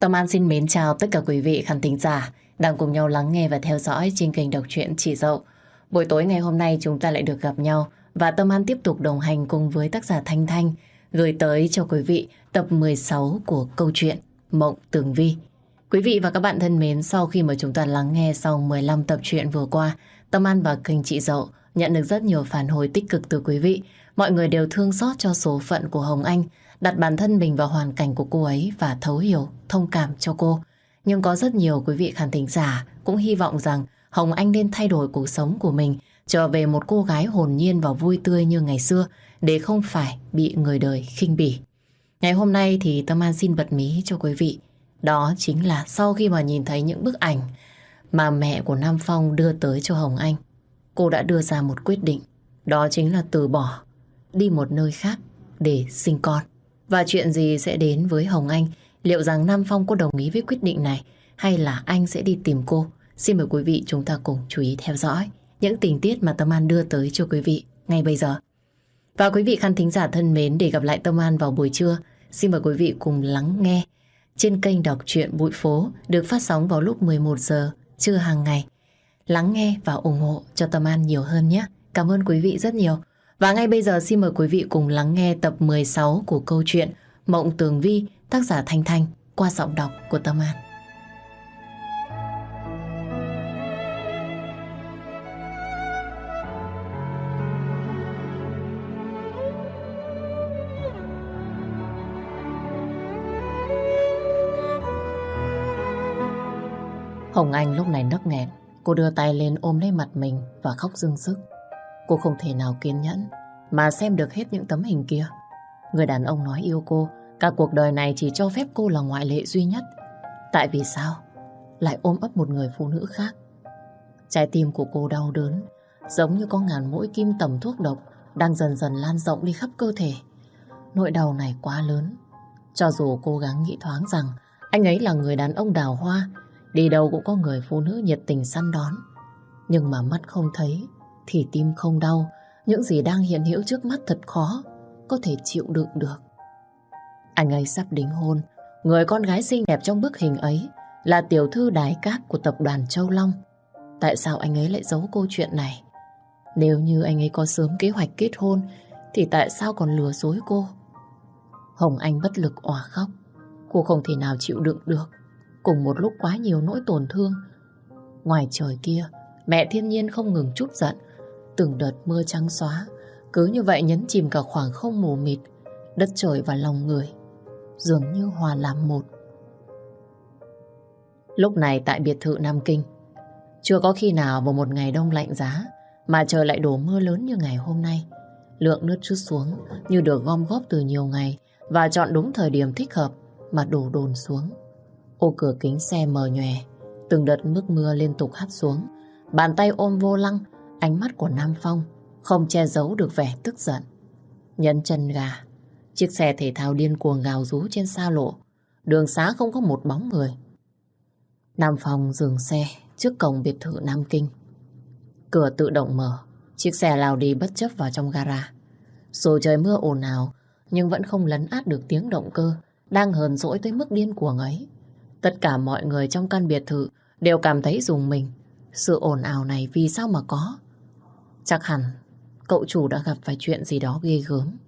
Tâm An xin mến chào tất cả quý vị khán thính giả đang cùng nhau lắng nghe và theo dõi trên kênh đọc truyện Chị Dậu. Buổi tối ngày hôm nay chúng ta lại được gặp nhau và Tâm An tiếp tục đồng hành cùng với tác giả Thanh Thanh gửi tới cho quý vị tập 16 của câu chuyện Mộng Tường Vi. Quý vị và các bạn thân mến, sau khi mà chúng ta lắng nghe sau 15 tập truyện vừa qua, Tâm An và kênh Chị Dậu nhận được rất nhiều phản hồi tích cực từ quý vị. Mọi người đều thương xót cho số phận của Hồng Anh, đặt bản thân mình vào hoàn cảnh của cô ấy và thấu hiểu, thông cảm cho cô. Nhưng có rất nhiều quý vị khán thính giả cũng hy vọng rằng Hồng Anh nên thay đổi cuộc sống của mình, trở về một cô gái hồn nhiên và vui tươi như ngày xưa để không phải bị người đời khinh bỉ. Ngày hôm nay thì Tâm An xin bật mí cho quý vị. Đó chính là sau khi mà nhìn thấy những bức ảnh mà mẹ của Nam Phong đưa tới cho Hồng Anh, cô đã đưa ra một quyết định. Đó chính là từ bỏ, đi một nơi khác để sinh con. Và chuyện gì sẽ đến với Hồng Anh? Liệu rằng Nam Phong có đồng ý với quyết định này hay là anh sẽ đi tìm cô? Xin mời quý vị chúng ta cùng chú ý theo dõi những tình tiết mà Tâm An đưa tới cho quý vị ngay bây giờ. Và quý vị khán thính giả thân mến, để gặp lại Tâm An vào buổi trưa, xin mời quý vị cùng lắng nghe trên kênh đọc truyện Bụi Phố được phát sóng vào lúc 11 giờ trưa hàng ngày. Lắng nghe và ủng hộ cho Tâm An nhiều hơn nhé. Cảm ơn quý vị rất nhiều. Và ngay bây giờ xin mời quý vị cùng lắng nghe tập 16 của câu chuyện Mộng Tường Vi, tác giả Thanh Thanh, qua giọng đọc của Tâm An. Hồng Anh lúc này nấc nghẹn, cô đưa tay lên ôm lấy mặt mình và khóc rưng rức. Cô không thể nào kiên nhẫn mà xem được hết những tấm hình kia. Người đàn ông nói yêu cô, cả cuộc đời này chỉ cho phép cô là ngoại lệ duy nhất. Tại vì sao lại ôm ấp một người phụ nữ khác? Trái tim của cô đau đớn, giống như có ngàn mũi kim tẩm thuốc độc đang dần dần lan rộng đi khắp cơ thể. Nỗi đau này quá lớn. Cho dù cố gắng nghĩ thoáng rằng anh ấy là người đàn ông đào hoa, đi đâu cũng có người phụ nữ nhiệt tình săn đón, nhưng mà mắt không thấy thì tim không đau. Những gì đang hiện hữu trước mắt thật khó có thể chịu đựng được. Anh ấy sắp đính hôn. Người con gái xinh đẹp trong bức hình ấy là tiểu thư đái cát của tập đoàn Châu Long. Tại sao anh ấy lại giấu câu chuyện này? Nếu như anh ấy có sớm kế hoạch kết hôn thì tại sao còn lừa dối cô? Hồng Anh bất lực òa khóc. Cô không thể nào chịu đựng được cùng một lúc quá nhiều nỗi tổn thương. Ngoài trời kia, mẹ thiên nhiên không ngừng trút giận. Từng đợt mưa trắng xóa cứ như vậy nhấn chìm cả khoảng không mù mịt. Đất trời và lòng người dường như hòa làm một. Lúc này tại biệt thự Nam Kinh, chưa có khi nào vào một ngày đông lạnh giá mà trời lại đổ mưa lớn như ngày hôm nay. Lượng nước trút xuống như được gom góp từ nhiều ngày và chọn đúng thời điểm thích hợp mà đổ dồn xuống. Ô cửa kính xe mờ nhòe, từng đợt nước mưa liên tục hắt xuống. Bàn tay ôm vô lăng, ánh mắt của Nam Phong không che giấu được vẻ tức giận. Nhấn chân ga, chiếc xe thể thao điên cuồng gào rú trên xa lộ. Đường xá không có một bóng người. Nam Phong dừng xe trước cổng biệt thự Nam Kinh. Cửa tự động mở, chiếc xe lao đi bất chấp vào trong gara. Dù trời mưa ồn ào nhưng vẫn không lấn át được tiếng động cơ đang hờn dỗi tới mức điên cuồng ấy. Tất cả mọi người trong căn biệt thự đều cảm thấy rùng mình. Sự ồn ào này vì sao mà có? Chắc hẳn cậu chủ đã gặp phải chuyện gì đó ghê gớm.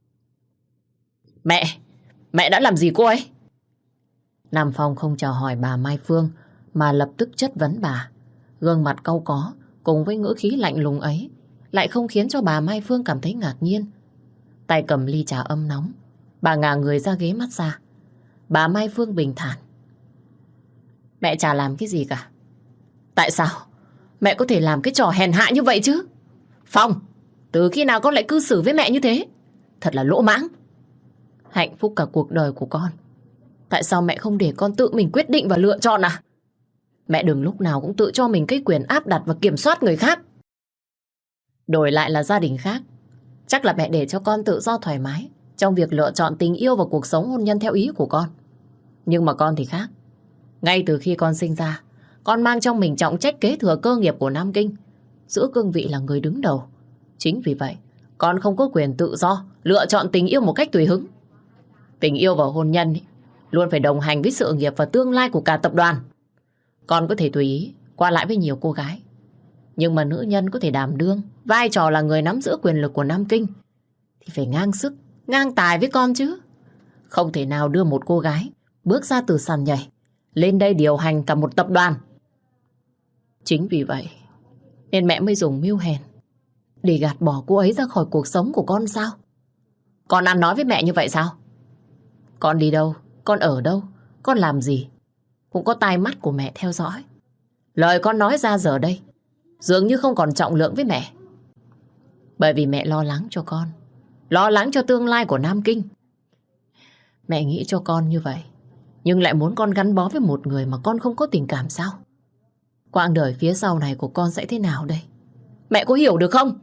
Mẹ đã làm gì cô ấy? Nam Phong không chào hỏi bà Mai Phương mà lập tức chất vấn bà. Gương mặt cau có cùng với ngữ khí lạnh lùng ấy lại không khiến cho bà Mai Phương cảm thấy ngạc nhiên. Tay cầm ly trà ấm nóng, bà ngả người ra ghế massage. Bà Mai Phương bình thản. Mẹ chả làm cái gì cả. Tại sao mẹ có thể làm cái trò hèn hạ như vậy chứ? Phong, từ khi nào con lại cư xử với mẹ như thế? Thật là lỗ mãng. Hạnh phúc cả cuộc đời của con, tại sao mẹ không để con tự mình quyết định và lựa chọn à? Mẹ đừng lúc nào cũng tự cho mình cái quyền áp đặt và kiểm soát người khác. Đổi lại là gia đình khác, chắc là mẹ để cho con tự do thoải mái trong việc lựa chọn tình yêu và cuộc sống hôn nhân theo ý của con. Nhưng mà con thì khác. Ngay từ khi con sinh ra, con mang trong mình trọng trách kế thừa cơ nghiệp của Nam Kinh, giữ cương vị là người đứng đầu. Chính vì vậy, con không có quyền tự do lựa chọn tình yêu một cách tùy hứng. Tình yêu và hôn nhân luôn phải đồng hành với sự nghiệp và tương lai của cả tập đoàn. Con có thể tùy ý qua lại với nhiều cô gái, nhưng mà nữ nhân có thể đảm đương vai trò là người nắm giữ quyền lực của Nam Kinh thì phải ngang sức, ngang tài với con chứ. Không thể nào đưa một cô gái bước ra từ sàn nhảy lên đây điều hành cả một tập đoàn. Chính vì vậy nên mẹ mới dùng mưu hèn để gạt bỏ cô ấy ra khỏi cuộc sống của con sao? Con ăn nói với mẹ như vậy sao? Con đi đâu, con ở đâu, con làm gì cũng có tai mắt của mẹ theo dõi. Lời con nói ra giờ đây dường như không còn trọng lượng với mẹ. Bởi vì mẹ lo lắng cho con, lo lắng cho tương lai của Nam Kinh. Mẹ nghĩ cho con như vậy, nhưng lại muốn con gắn bó với một người mà con không có tình cảm sao? Quãng đời phía sau này của con sẽ thế nào đây? Mẹ có hiểu được không?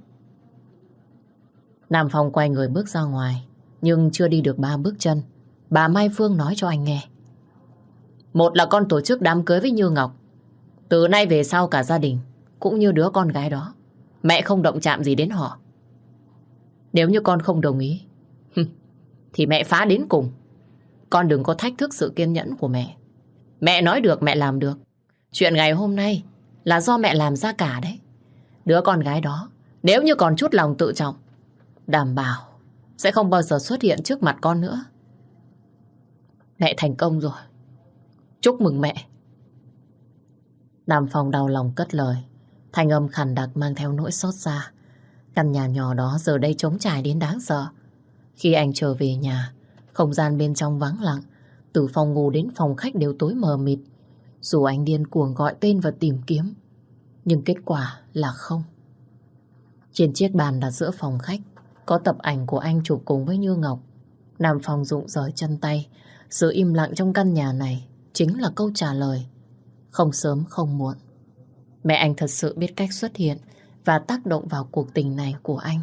Nam Phong quay người bước ra ngoài, nhưng chưa đi được 3 bước chân, bà Mai Phương nói cho anh nghe. Một là con tổ chức đám cưới với Như Ngọc. Từ nay về sau cả gia đình cũng như đứa con gái đó, mẹ không động chạm gì đến họ. Nếu như con không đồng ý thì mẹ phá đến cùng. Con đừng có thách thức sự kiên nhẫn của mẹ. Mẹ nói được mẹ làm được. Chuyện ngày hôm nay là do mẹ làm ra cả đấy. Đứa con gái đó nếu như còn chút lòng tự trọng, đảm bảo sẽ không bao giờ xuất hiện trước mặt con nữa. Mẹ thành công rồi. Chúc mừng mẹ. Nam Phong đau lòng cất lời, thanh âm khàn đặc mang theo nỗi xót xa. Căn nhà nhỏ đó giờ đây trống trải đến đáng sợ. Khi anh trở về nhà, không gian bên trong vắng lặng, từ phòng ngủ đến phòng khách đều tối mờ mịt. Dù anh điên cuồng gọi tên và tìm kiếm, nhưng kết quả là không. Trên chiếc bàn đặt giữa phòng khách có tập ảnh của anh chụp cùng với Như Ngọc. Nam Phong rụng rời chân tay. Sự im lặng trong căn nhà này chính là câu trả lời. Không sớm không muộn, mẹ anh thật sự biết cách xuất hiện và tác động vào cuộc tình này của anh.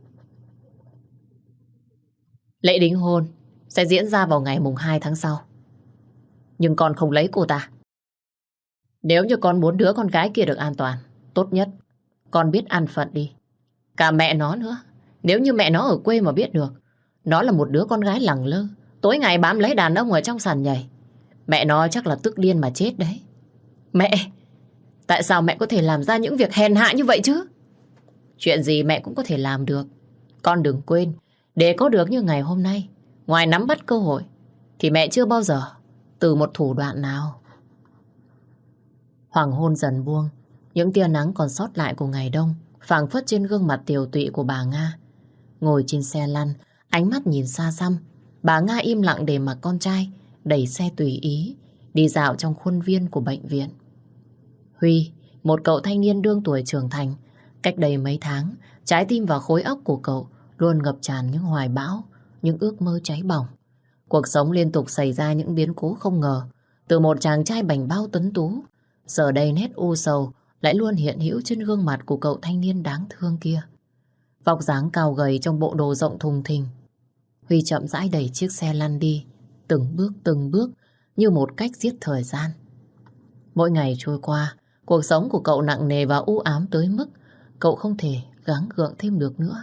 Lễ đính hôn sẽ diễn ra vào ngày mùng 2 tháng sau. Nhưng con không lấy cô ta. Nếu như con muốn đứa con gái kia được an toàn, tốt nhất con biết an phận đi. Cả mẹ nó nữa. Nếu như mẹ nó ở quê mà biết được nó là một đứa con gái lẳng lơ, tối ngày bám lấy đàn ông ở trong sàn nhảy, mẹ nó chắc là tức điên mà chết đấy. Mẹ, tại sao mẹ có thể làm ra những việc hèn hạ như vậy chứ? Chuyện gì mẹ cũng có thể làm được. Con đừng quên, để có được như ngày hôm nay, ngoài nắm bắt cơ hội thì mẹ chưa bao giờ từ một thủ đoạn nào. Hoàng hôn dần buông, những tia nắng còn sót lại của ngày đông phảng phất trên gương mặt tiều tụy của bà Nga. Ngồi trên xe lăn, ánh mắt nhìn xa xăm, bà Nga im lặng để mặc con trai đẩy xe tùy ý đi dạo trong khuôn viên của bệnh viện. Huy, một cậu thanh niên đương tuổi trưởng thành, cách đây mấy tháng, trái tim và khối óc của cậu luôn ngập tràn những hoài bão, những ước mơ cháy bỏng. Cuộc sống liên tục xảy ra những biến cố không ngờ. Từ một chàng trai bảnh bao tuấn tú, giờ đây nét u sầu lại luôn hiện hữu trên gương mặt của cậu thanh niên đáng thương kia. Vóc dáng cao gầy trong bộ đồ rộng thùng thình, Huy chậm rãi đẩy chiếc xe lăn đi, từng bước như một cách giết thời gian. Mỗi ngày trôi qua, cuộc sống của cậu nặng nề và u ám tới mức cậu không thể gắng gượng thêm được nữa.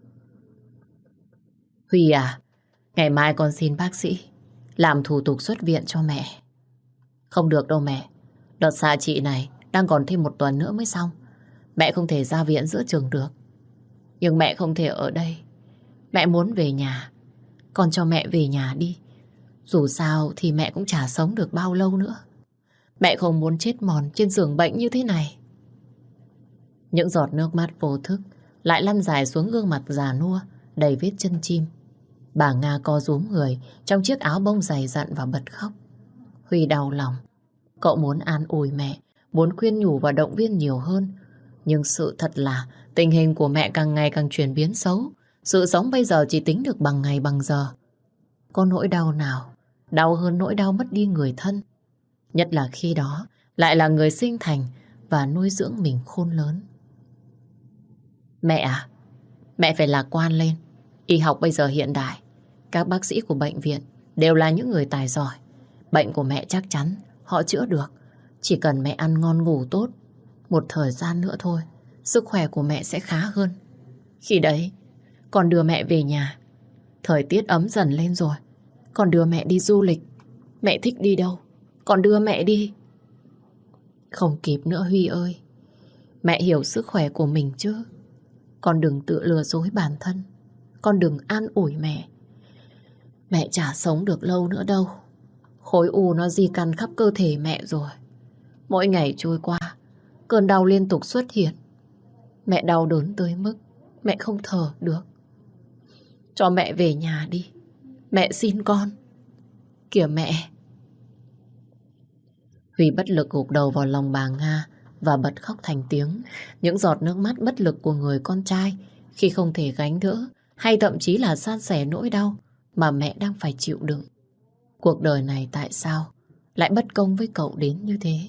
Huy à, ngày mai con xin bác sĩ làm thủ tục xuất viện cho mẹ. Không được đâu mẹ, đợt xạ trị này đang còn thêm 1 tuần nữa mới xong. Mẹ không thể ra viện giữa chừng được. Nhưng mẹ không thể ở đây. Mẹ muốn về nhà. Con cho mẹ về nhà đi. Dù sao thì mẹ cũng chả sống được bao lâu nữa. Mẹ không muốn chết mòn trên giường bệnh như thế này. Những giọt nước mắt vô thức lại lăn dài xuống gương mặt già nua đầy vết chân chim. Bà Nga co rúm người trong chiếc áo bông dày dặn và bật khóc. Huy đau lòng. Cậu muốn an ủi mẹ, muốn khuyên nhủ và động viên nhiều hơn. Nhưng sự thật là tình hình của mẹ càng ngày càng chuyển biến xấu. Sự sống bây giờ chỉ tính được bằng ngày bằng giờ. Có nỗi đau nào đau hơn nỗi đau mất đi người thân, nhất là khi đó lại là người sinh thành và nuôi dưỡng mình khôn lớn. Mẹ à, mẹ phải lạc quan lên. Y học bây giờ hiện đại, các bác sĩ của bệnh viện đều là những người tài giỏi. Bệnh của mẹ chắc chắn họ chữa được. Chỉ cần mẹ ăn ngon ngủ tốt, một thời gian nữa thôi, sức khỏe của mẹ sẽ khá hơn. Khi đấy, con đưa mẹ về nhà. Thời tiết ấm dần lên rồi, con đưa mẹ đi du lịch. Mẹ thích đi đâu, con đưa mẹ đi. Không kịp nữa Huy ơi. Mẹ hiểu sức khỏe của mình chứ. Con đừng tự lừa dối bản thân. Con đừng an ủi mẹ. Mẹ chả sống được lâu nữa đâu. Khối u nó di căn khắp cơ thể mẹ rồi. Mỗi ngày trôi qua, cơn đau liên tục xuất hiện. Mẹ đau đớn tới mức mẹ không thở được. Cho mẹ về nhà đi. Mẹ xin con. Kìa mẹ. Huy bất lực gục đầu vào lòng bà Nga và bật khóc thành tiếng. Những giọt nước mắt bất lực của người con trai khi không thể gánh đỡ hay thậm chí là san sẻ nỗi đau mà mẹ đang phải chịu đựng. Cuộc đời này tại sao lại bất công với cậu đến như thế?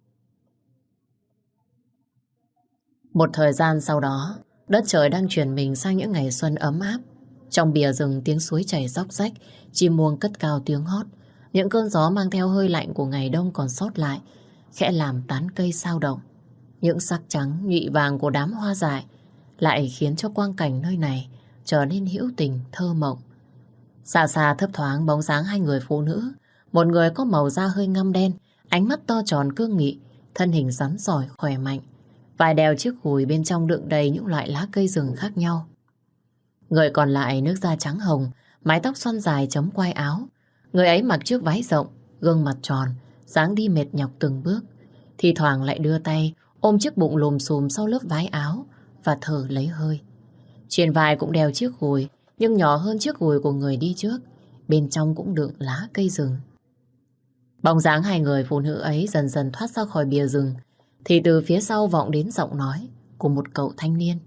Một thời gian sau đó, đất trời đang chuyển mình sang những ngày xuân ấm áp. Trong bìa rừng tiếng suối chảy róc rách, chim muông cất cao tiếng hót. Những cơn gió mang theo hơi lạnh của ngày đông còn sót lại, khẽ làm tán cây xao động. Những sắc trắng nhụy vàng của đám hoa dại lại khiến cho quang cảnh nơi này trở nên hữu tình thơ mộng. Xa xa thấp thoáng bóng dáng hai người phụ nữ. Một người có màu da hơi ngăm đen, ánh mắt to tròn cương nghị, thân hình rắn rỏi khỏe mạnh. Vài đeo chiếc gùi bên trong đựng đầy những loại lá cây rừng khác nhau. Người còn lại nước da trắng hồng, mái tóc xoăn dài chấm quai áo. Người ấy mặc chiếc váy rộng, gương mặt tròn, dáng đi mệt nhọc từng bước. Thì thoảng lại đưa tay ôm chiếc bụng lùm xùm sau lớp váy áo và thở lấy hơi. Trên vai cũng đeo chiếc gùi, nhưng nhỏ hơn chiếc gùi của người đi trước. Bên trong cũng đựng lá cây rừng. Bóng dáng hai người phụ nữ ấy dần dần thoát ra khỏi bìa rừng, thì từ phía sau vọng đến giọng nói của một cậu thanh niên.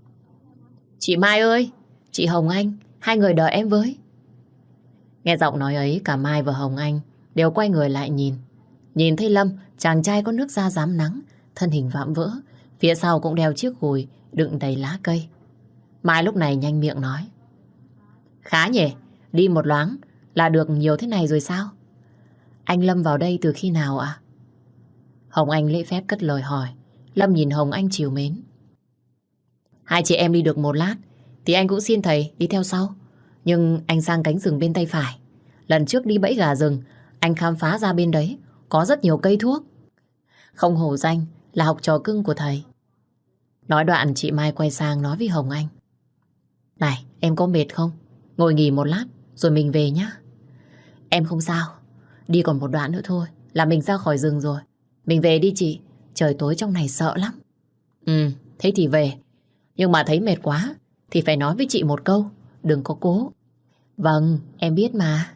Chị Mai ơi, chị Hồng Anh, hai người đợi em với. Nghe giọng nói ấy, cả Mai và Hồng Anh đều quay người lại nhìn. Nhìn thấy Lâm, chàng trai có nước da rám nắng, thân hình vạm vỡ, phía sau cũng đeo chiếc gùi đựng đầy lá cây. Mai lúc này nhanh miệng nói. Khá nhỉ, đi một loáng là được nhiều thế này rồi sao? Anh Lâm vào đây từ khi nào ạ? Hồng Anh lễ phép cất lời hỏi. Lâm nhìn Hồng Anh trìu mến. Hai chị em đi được một lát thì anh cũng xin thầy đi theo sau. Nhưng anh sang cánh rừng bên tay phải. Lần trước đi bẫy gà rừng, anh khám phá ra bên đấy có rất nhiều cây thuốc. Không hổ danh là học trò cưng của thầy. Nói đoạn chị Mai quay sang nói với Hồng Anh. Này, em có mệt không? Ngồi nghỉ một lát rồi mình về nhá. Em không sao. Đi còn một đoạn nữa thôi là mình ra khỏi rừng rồi. Mình về đi chị. Trời tối trong này sợ lắm. Thế thì về. Nhưng mà thấy mệt quá thì phải nói với chị một câu. Đừng có cố. Vâng, em biết mà.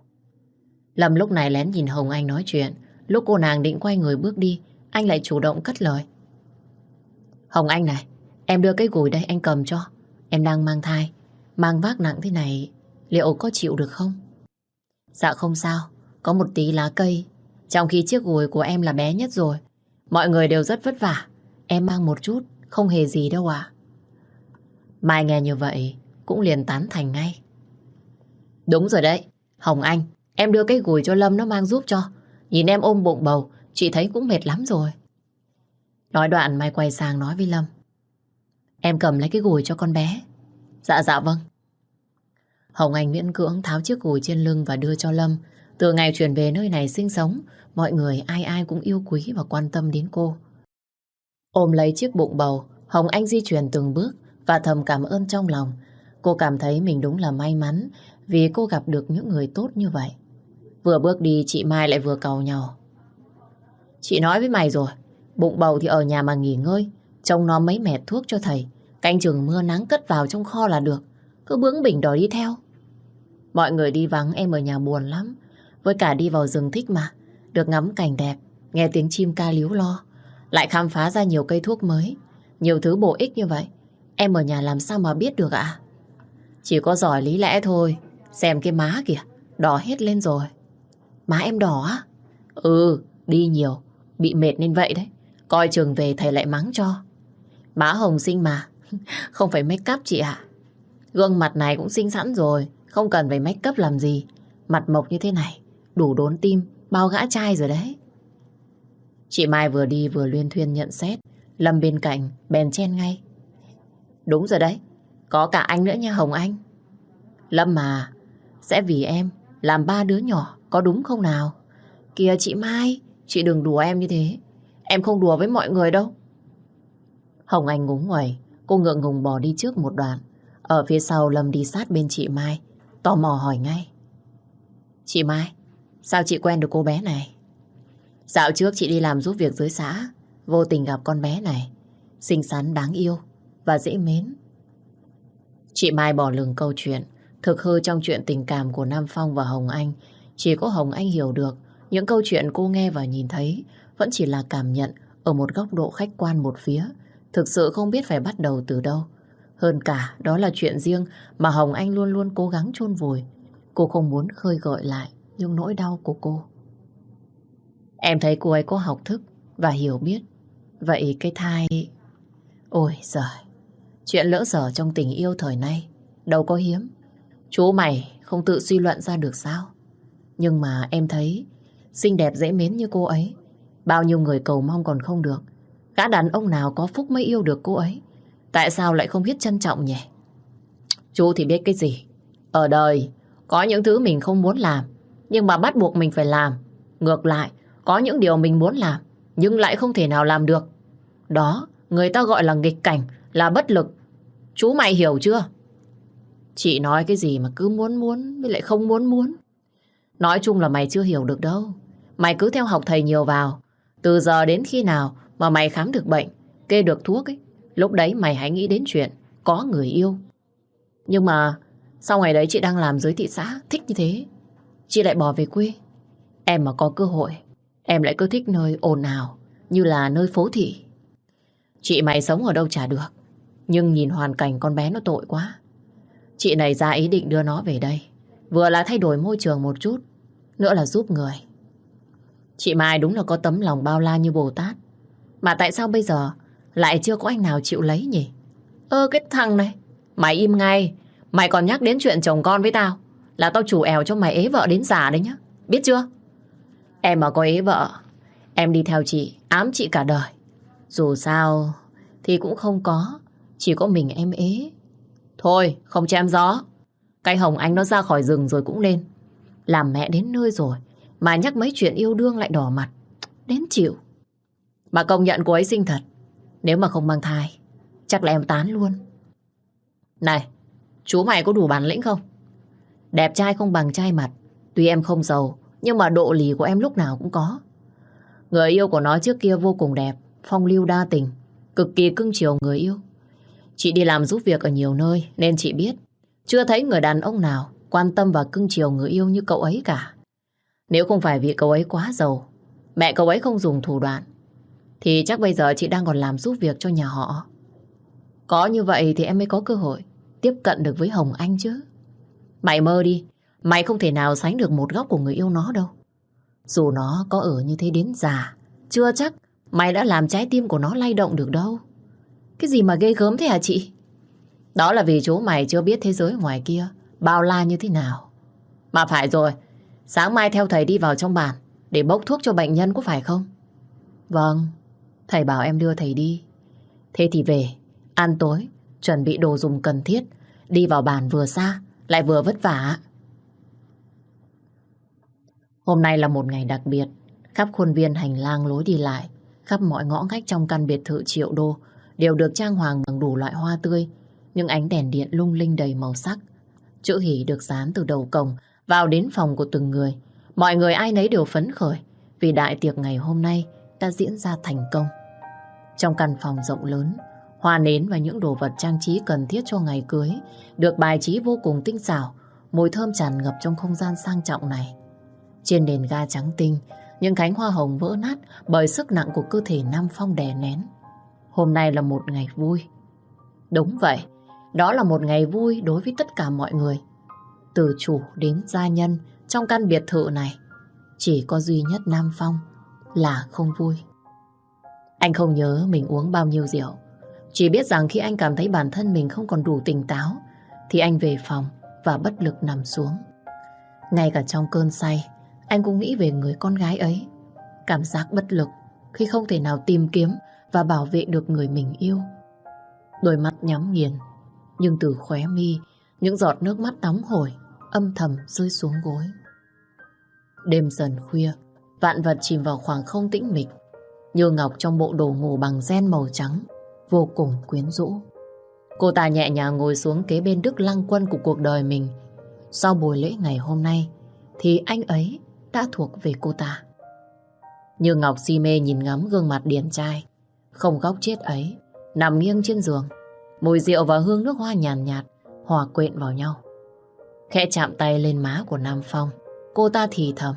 Lâm lúc này lén nhìn Hồng Anh nói chuyện. Lúc cô nàng định quay người bước đi, anh lại chủ động cất lời. Hồng Anh này, em đưa cái gùi đây anh cầm cho. Em đang mang thai. Mang vác nặng thế này liệu có chịu được không? Dạ không sao. Có một tí lá cây. Trong khi chiếc gùi của em là bé nhất rồi. Mọi người đều rất vất vả. Em mang một chút, không hề gì đâu ạ. Mai nghe như vậy cũng liền tán thành ngay. Đúng rồi đấy. Hồng Anh, em đưa cái gùi cho Lâm nó mang giúp cho. Nhìn em ôm bụng bầu, chị thấy cũng mệt lắm rồi. Nói đoạn Mai quay sang nói với Lâm. Em cầm lấy cái gùi cho con bé. Dạ vâng. Hồng Anh miễn cưỡng tháo chiếc gùi trên lưng và đưa cho Lâm. Từ ngày chuyển về nơi này sinh sống, mọi người ai ai cũng yêu quý và quan tâm đến cô. Ôm lấy chiếc bụng bầu, Hồng Anh di chuyển từng bước và thầm cảm ơn trong lòng. Cô cảm thấy mình đúng là may mắn vì cô gặp được những người tốt như vậy. Vừa bước đi chị Mai lại vừa càu nhàu. Chị nói với mày rồi, bụng bầu thì ở nhà mà nghỉ ngơi, trông nó mấy mẹt thuốc cho thầy. Canh chừng mưa nắng cất vào trong kho là được. Cứ bướng bỉnh đòi đi theo. Mọi người đi vắng em ở nhà buồn lắm. Với cả đi vào rừng thích mà. Được ngắm cảnh đẹp, nghe tiếng chim ca líu lo. Lại khám phá ra nhiều cây thuốc mới. Nhiều thứ bổ ích như vậy. Em ở nhà làm sao mà biết được ạ? Chỉ có giỏi lý lẽ thôi. Xem cái má kìa, đỏ hết lên rồi. Má em đỏ á? Đi nhiều, bị mệt nên vậy đấy. Coi chừng về thầy lại mắng cho. Má hồng xinh mà. Không phải make up chị ạ. Gương mặt này cũng xinh sẵn rồi, không cần phải make up làm gì. Mặt mộc như thế này đủ đốn tim bao gã trai rồi đấy. Chị Mai vừa đi vừa luyên thuyên nhận xét. Lâm bên cạnh bèn chen ngay. Đúng rồi đấy, có cả anh nữa nha Hồng Anh. Lâm mà, sẽ vì em làm ba đứa nhỏ, có đúng không nào? Kìa chị Mai, chị đừng đùa em như thế. Em không đùa với mọi người đâu. Hồng Anh ngúng nguẩy, cô ngượng ngùng bỏ đi trước một đoạn. Ở phía sau Lâm đi sát bên chị Mai, tò mò hỏi ngay. Chị Mai, sao chị quen được cô bé này? Dạo trước chị đi làm giúp việc dưới xã, vô tình gặp con bé này, xinh xắn đáng yêu và dễ mến. Chị Mai bỏ lửng câu chuyện, thực hư trong chuyện tình cảm của Nam Phong và Hồng Anh. Chỉ có Hồng Anh hiểu được những câu chuyện cô nghe và nhìn thấy vẫn chỉ là cảm nhận ở một góc độ khách quan một phía, thực sự không biết phải bắt đầu từ đâu. Hơn cả đó là chuyện riêng mà Hồng Anh luôn luôn cố gắng chôn vùi. Cô không muốn khơi gợi lại những nỗi đau của cô. Em thấy cô ấy có học thức và hiểu biết. Vậy cái thai... Ôi giời, chuyện lỡ dở trong tình yêu thời nay đâu có hiếm. Chú mày không tự suy luận ra được sao? Nhưng mà em thấy xinh đẹp dễ mến như cô ấy, bao nhiêu người cầu mong còn không được. Gã đàn ông nào có phúc mới yêu được cô ấy. Tại sao lại không biết trân trọng nhỉ? Chú thì biết cái gì. Ở đời có những thứ mình không muốn làm nhưng mà bắt buộc mình phải làm. Ngược lại, có những điều mình muốn làm nhưng lại không thể nào làm được. Đó, người ta gọi là nghịch cảnh, là bất lực. Chú mày hiểu chưa? Chị nói cái gì mà cứ muốn với lại không muốn. Nói chung là mày chưa hiểu được đâu. Mày cứ theo học thầy nhiều vào. Từ giờ đến khi nào mà mày khám được bệnh, kê được thuốc ấy, lúc đấy mày hãy nghĩ đến chuyện có người yêu. Nhưng mà sau ngày đấy chị đang làm dưới thị xã, thích như thế, chị lại bỏ về quê. Em mà có cơ hội, em lại cứ thích nơi ồn ào như là nơi phố thị. Chị mày sống ở đâu chả được, nhưng nhìn hoàn cảnh con bé nó tội quá. Chị này ra ý định đưa nó về đây, vừa là thay đổi môi trường một chút, nữa là giúp người. Chị Mai đúng là có tấm lòng bao la như Bồ Tát. Mà tại sao bây giờ lại chưa có anh nào chịu lấy nhỉ? Cái thằng này, mày im ngay. Mày còn nhắc đến chuyện chồng con với tao là tao chủ èo cho mày ế vợ đến già đấy nhá. Biết chưa? Em mà có ế vợ, em đi theo chị, ám chị cả đời. Dù sao thì cũng không có, chỉ có mình em ế. Thôi, không chém gió. Cái Hồng Anh nó ra khỏi rừng rồi cũng lên. Làm mẹ đến nơi rồi mà nhắc mấy chuyện yêu đương lại đỏ mặt. Đến chịu. Mà công nhận cô ấy xinh thật. Nếu mà không mang thai, chắc là em tán luôn. Này, chú mày có đủ bản lĩnh không? Đẹp trai không bằng trai mặt. Tuy em không giàu, nhưng mà độ lì của em lúc nào cũng có. Người yêu của nó trước kia vô cùng đẹp, phong lưu đa tình, cực kỳ cưng chiều người yêu. Chị đi làm giúp việc ở nhiều nơi nên chị biết chưa thấy người đàn ông nào quan tâm và cưng chiều người yêu như cậu ấy cả. Nếu không phải vì cậu ấy quá giàu, mẹ cậu ấy không dùng thủ đoạn, thì chắc bây giờ chị đang còn làm giúp việc cho nhà họ. Có như vậy thì em mới có cơ hội tiếp cận được với Hồng Anh chứ. Mày mơ đi, mày không thể nào sánh được một góc của người yêu nó đâu. Dù nó có ở như thế đến già, chưa chắc mày đã làm trái tim của nó lay động được đâu. Cái gì mà ghê gớm thế hả chị? Đó là vì chú mày chưa biết thế giới ngoài kia bao la như thế nào. Mà phải rồi, sáng mai theo thầy đi vào trong bản để bốc thuốc cho bệnh nhân có phải không? Vâng, thầy bảo em đưa thầy đi. Thế thì về, ăn tối, chuẩn bị đồ dùng cần thiết, đi vào bản vừa xa, lại vừa vất vả. Hôm nay là một ngày đặc biệt, khắp khuôn viên hành lang lối đi lại, khắp mọi ngõ ngách trong căn biệt thự triệu đô đều được trang hoàng bằng đủ loại hoa tươi, những ánh đèn điện lung linh đầy màu sắc. Chữ hỉ được dán từ đầu cổng vào đến phòng của từng người. Mọi người ai nấy đều phấn khởi vì đại tiệc ngày hôm nay đã diễn ra thành công. Trong căn phòng rộng lớn, hoa nến và những đồ vật trang trí cần thiết cho ngày cưới được bài trí vô cùng tinh xảo, mùi thơm tràn ngập trong không gian sang trọng này. Trên nền ga trắng tinh, những cánh hoa hồng vỡ nát bởi sức nặng của cơ thể Nam Phong đè nén. Hôm nay là một ngày vui. Đúng vậy, đó là một ngày vui đối với tất cả mọi người. Từ chủ đến gia nhân trong căn biệt thự này, chỉ có duy nhất Nam Phong là không vui. Anh không nhớ mình uống bao nhiêu rượu, chỉ biết rằng khi anh cảm thấy bản thân mình không còn đủ tỉnh táo thì anh về phòng và bất lực nằm xuống. Ngay cả trong cơn say, anh cũng nghĩ về người con gái ấy. Cảm giác bất lực khi không thể nào tìm kiếm và bảo vệ được người mình yêu. Đôi mắt nhắm nghiền, nhưng từ khóe mi những giọt nước mắt nóng hổi âm thầm rơi xuống gối. Đêm dần khuya, vạn vật chìm vào khoảng không tĩnh mịch. Như Ngọc trong bộ đồ ngủ bằng ren màu trắng, vô cùng quyến rũ. Cô ta nhẹ nhàng ngồi xuống kế bên Đức Lăng Quân của cuộc đời mình. Sau buổi lễ ngày hôm nay, thì anh ấy đã thuộc về cô ta. Như Ngọc si mê nhìn ngắm gương mặt điển trai, không góc chết ấy, nằm nghiêng trên giường. Mùi rượu và hương nước hoa nhàn nhạt, hòa quyện vào nhau. Khẽ chạm tay lên má của Nam Phong, cô ta thì thầm.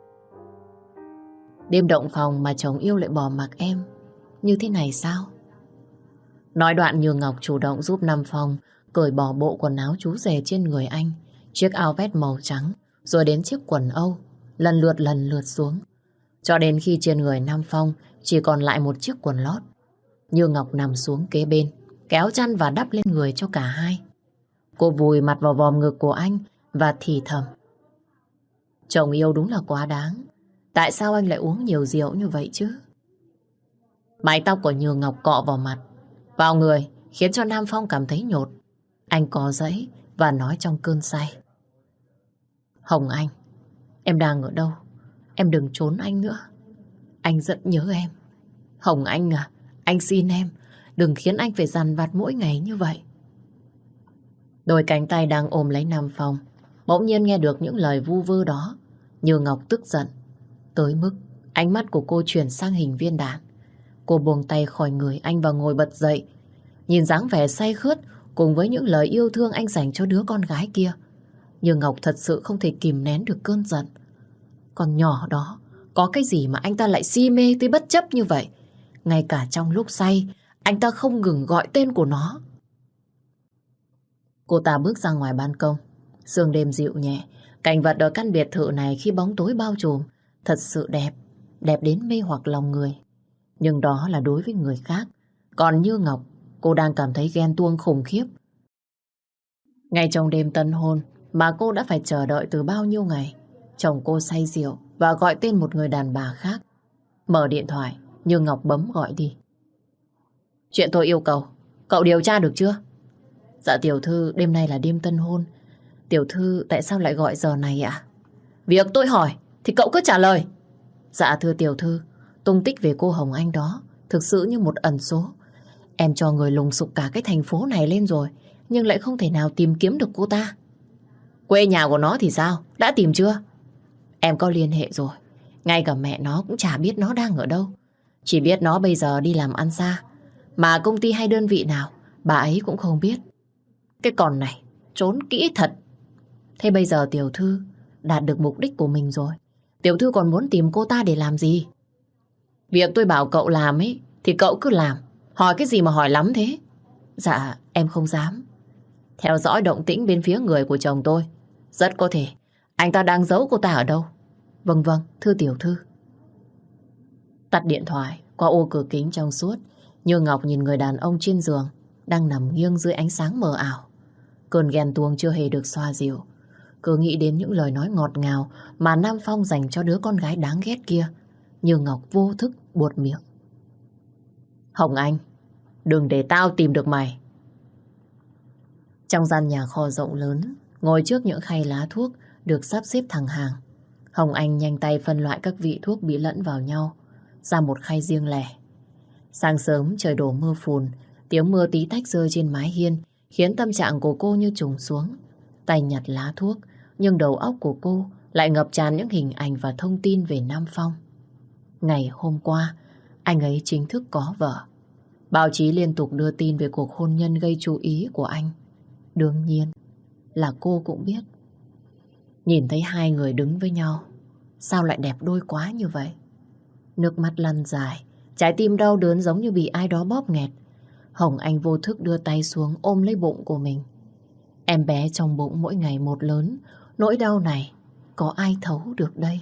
Đêm động phòng mà chồng yêu lại bỏ mặc em, như thế này sao? Nói đoạn Như Ngọc chủ động giúp Nam Phong cởi bỏ bộ quần áo chú rể trên người anh, chiếc áo vest màu trắng, rồi đến chiếc quần âu, lần lượt xuống. Cho đến khi trên người Nam Phong chỉ còn lại một chiếc quần lót. Như Ngọc nằm xuống kế bên, kéo chăn và đắp lên người cho cả hai. Cô vùi mặt vào vòm ngực của anh và thì thầm. Chồng yêu đúng là quá đáng. Tại sao anh lại uống nhiều rượu như vậy chứ? Mái tóc của Như Ngọc cọ vào mặt, vào người, khiến cho Nam Phong cảm thấy nhột. Anh co giãy và nói trong cơn say. Hồng Anh, em đang ở đâu? Em đừng trốn anh nữa. Anh rất nhớ em. Hồng Anh à, anh xin em, đừng khiến anh phải dằn vặt mỗi ngày như vậy. Đôi cánh tay đang ôm lấy Nam Phong bỗng nhiên nghe được những lời vu vơ đó. Như Ngọc tức giận tới mức ánh mắt của cô chuyển sang hình viên đạn. Cô buông tay khỏi người anh và ngồi bật dậy. Nhìn dáng vẻ say khướt cùng với những lời yêu thương anh dành cho đứa con gái kia, Như Ngọc thật sự không thể kìm nén được cơn giận. Con nhỏ đó, có cái gì mà anh ta lại si mê tới bất chấp như vậy? Ngay cả trong lúc say, anh ta không ngừng gọi tên của nó. Cô ta bước ra ngoài ban công. Sương đêm dịu nhẹ. Cảnh vật ở căn biệt thự này khi bóng tối bao trùm thật sự đẹp, đẹp đến mê hoặc lòng người. Nhưng đó là đối với người khác. Còn Như Ngọc, cô đang cảm thấy ghen tuông khủng khiếp. Ngay trong đêm tân hôn mà cô đã phải chờ đợi từ bao nhiêu ngày, chồng cô say rượu và gọi tên một người đàn bà khác. Mở điện thoại, Như Ngọc bấm gọi đi. Chuyện tôi yêu cầu, cậu điều tra được chưa? Dạ tiểu thư, đêm nay là đêm tân hôn. Tiểu thư tại sao lại gọi giờ này ạ? Việc tôi hỏi thì cậu cứ trả lời. Dạ thưa tiểu thư, tung tích về cô Hồng Anh đó thực sự như một ẩn số. Em cho người lùng sục cả cái thành phố này lên rồi, nhưng lại không thể nào tìm kiếm được cô ta. Quê nhà của nó thì sao? Đã tìm chưa? Em có liên hệ rồi. Ngay cả mẹ nó cũng chả biết nó đang ở đâu. Chỉ biết nó bây giờ đi làm ăn xa. Mà công ty hay đơn vị nào bà ấy cũng không biết. Cái con này trốn kỹ thật. Thế bây giờ tiểu thư đạt được mục đích của mình rồi, tiểu thư còn muốn tìm cô ta để làm gì? Việc tôi bảo cậu làm ấy thì cậu cứ làm. Hỏi cái gì mà hỏi lắm thế? Dạ em không dám. Theo dõi động tĩnh bên phía người của chồng tôi, rất có thể anh ta đang giấu cô ta ở đâu. Vâng vâng thưa tiểu thư. Tắt điện thoại. Qua ô cửa kính trong suốt, Như Ngọc nhìn người đàn ông trên giường đang nằm nghiêng dưới ánh sáng mờ ảo. Cơn ghen tuông chưa hề được xoa dịu. Cứ nghĩ đến những lời nói ngọt ngào mà Nam Phong dành cho đứa con gái đáng ghét kia, Như Ngọc vô thức buột miệng. Hồng Anh, đừng để tao tìm được mày. Trong gian nhà kho rộng lớn, ngồi trước những khay lá thuốc được sắp xếp thẳng hàng, Hồng Anh nhanh tay phân loại các vị thuốc bị lẫn vào nhau ra một khay riêng lẻ. Sáng sớm trời đổ mưa phùn, tiếng mưa tí tách rơi trên mái hiên khiến tâm trạng của cô như trùng xuống. Tay nhặt lá thuốc, nhưng đầu óc của cô lại ngập tràn những hình ảnh và thông tin về Nam Phong. Ngày hôm qua, anh ấy chính thức có vợ. Báo chí liên tục đưa tin về cuộc hôn nhân gây chú ý của anh. Đương nhiên là cô cũng biết. Nhìn thấy hai người đứng với nhau, sao lại đẹp đôi quá như vậy? Nước mắt lăn dài, trái tim đau đớn giống như bị ai đó bóp nghẹt. Hồng Anh vô thức đưa tay xuống ôm lấy bụng của mình. Em bé trong bụng mỗi ngày một lớn, nỗi đau này có ai thấu được đây?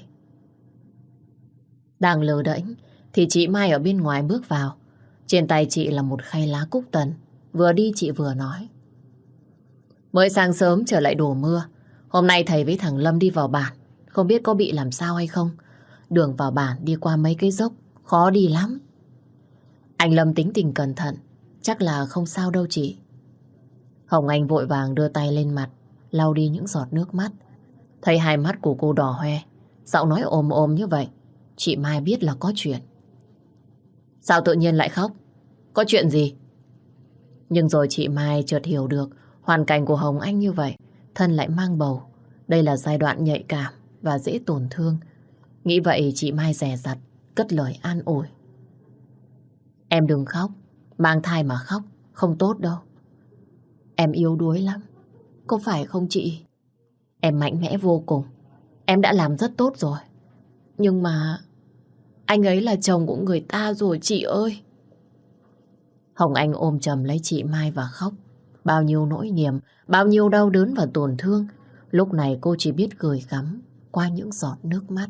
Đang lờ đễnh thì chị Mai ở bên ngoài bước vào. Trên tay chị là một khay lá cúc tần. Vừa đi chị vừa nói. Mới sáng sớm trở lại đổ mưa. Hôm nay thầy với thằng Lâm đi vào bản, không biết có bị làm sao hay không. Đường vào bản đi qua mấy cái dốc, khó đi lắm. Anh Lâm tính tình cẩn thận, chắc là không sao đâu chị. Hồng Anh vội vàng đưa tay lên mặt, lau đi những giọt nước mắt. Thấy hai mắt của cô đỏ hoe, giọng nói ồm ồm như vậy, chị Mai biết là có chuyện. Sao tự nhiên lại khóc? Có chuyện gì? Nhưng rồi chị Mai chợt hiểu được hoàn cảnh của Hồng Anh như vậy, thân lại mang bầu. Đây là giai đoạn nhạy cảm và dễ tổn thương. Nghĩ vậy chị Mai dè dặt, cất lời an ủi. Em đừng khóc, mang thai mà khóc, không tốt đâu. Em yếu đuối lắm, có phải không chị? Em mạnh mẽ vô cùng, em đã làm rất tốt rồi. Nhưng mà anh ấy là chồng của người ta rồi chị ơi. Hồng Anh ôm chầm lấy chị Mai và khóc. Bao nhiêu nỗi niềm, bao nhiêu đau đớn và tổn thương. Lúc này cô chỉ biết cười gắm qua những giọt nước mắt.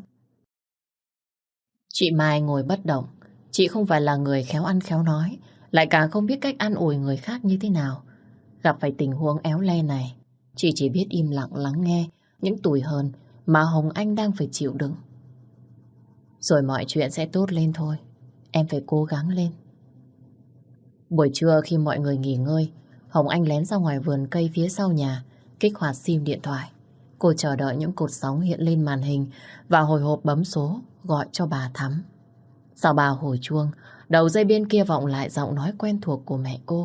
Chị Mai ngồi bất động. Chị không phải là người khéo ăn khéo nói, lại càng không biết cách an ủi người khác như thế nào. Gặp phải tình huống éo le này, chị chỉ biết im lặng lắng nghe những tủi hờn mà Hồng Anh đang phải chịu đựng. Rồi mọi chuyện sẽ tốt lên thôi. Em phải cố gắng lên. Buổi trưa khi mọi người nghỉ ngơi, Hồng Anh lén ra ngoài vườn cây phía sau nhà, kích hoạt sim điện thoại. Cô chờ đợi những cột sóng hiện lên màn hình và hồi hộp bấm số gọi cho bà Thắm. Sau 3 hồi chuông, đầu dây bên kia vọng lại giọng nói quen thuộc của mẹ cô.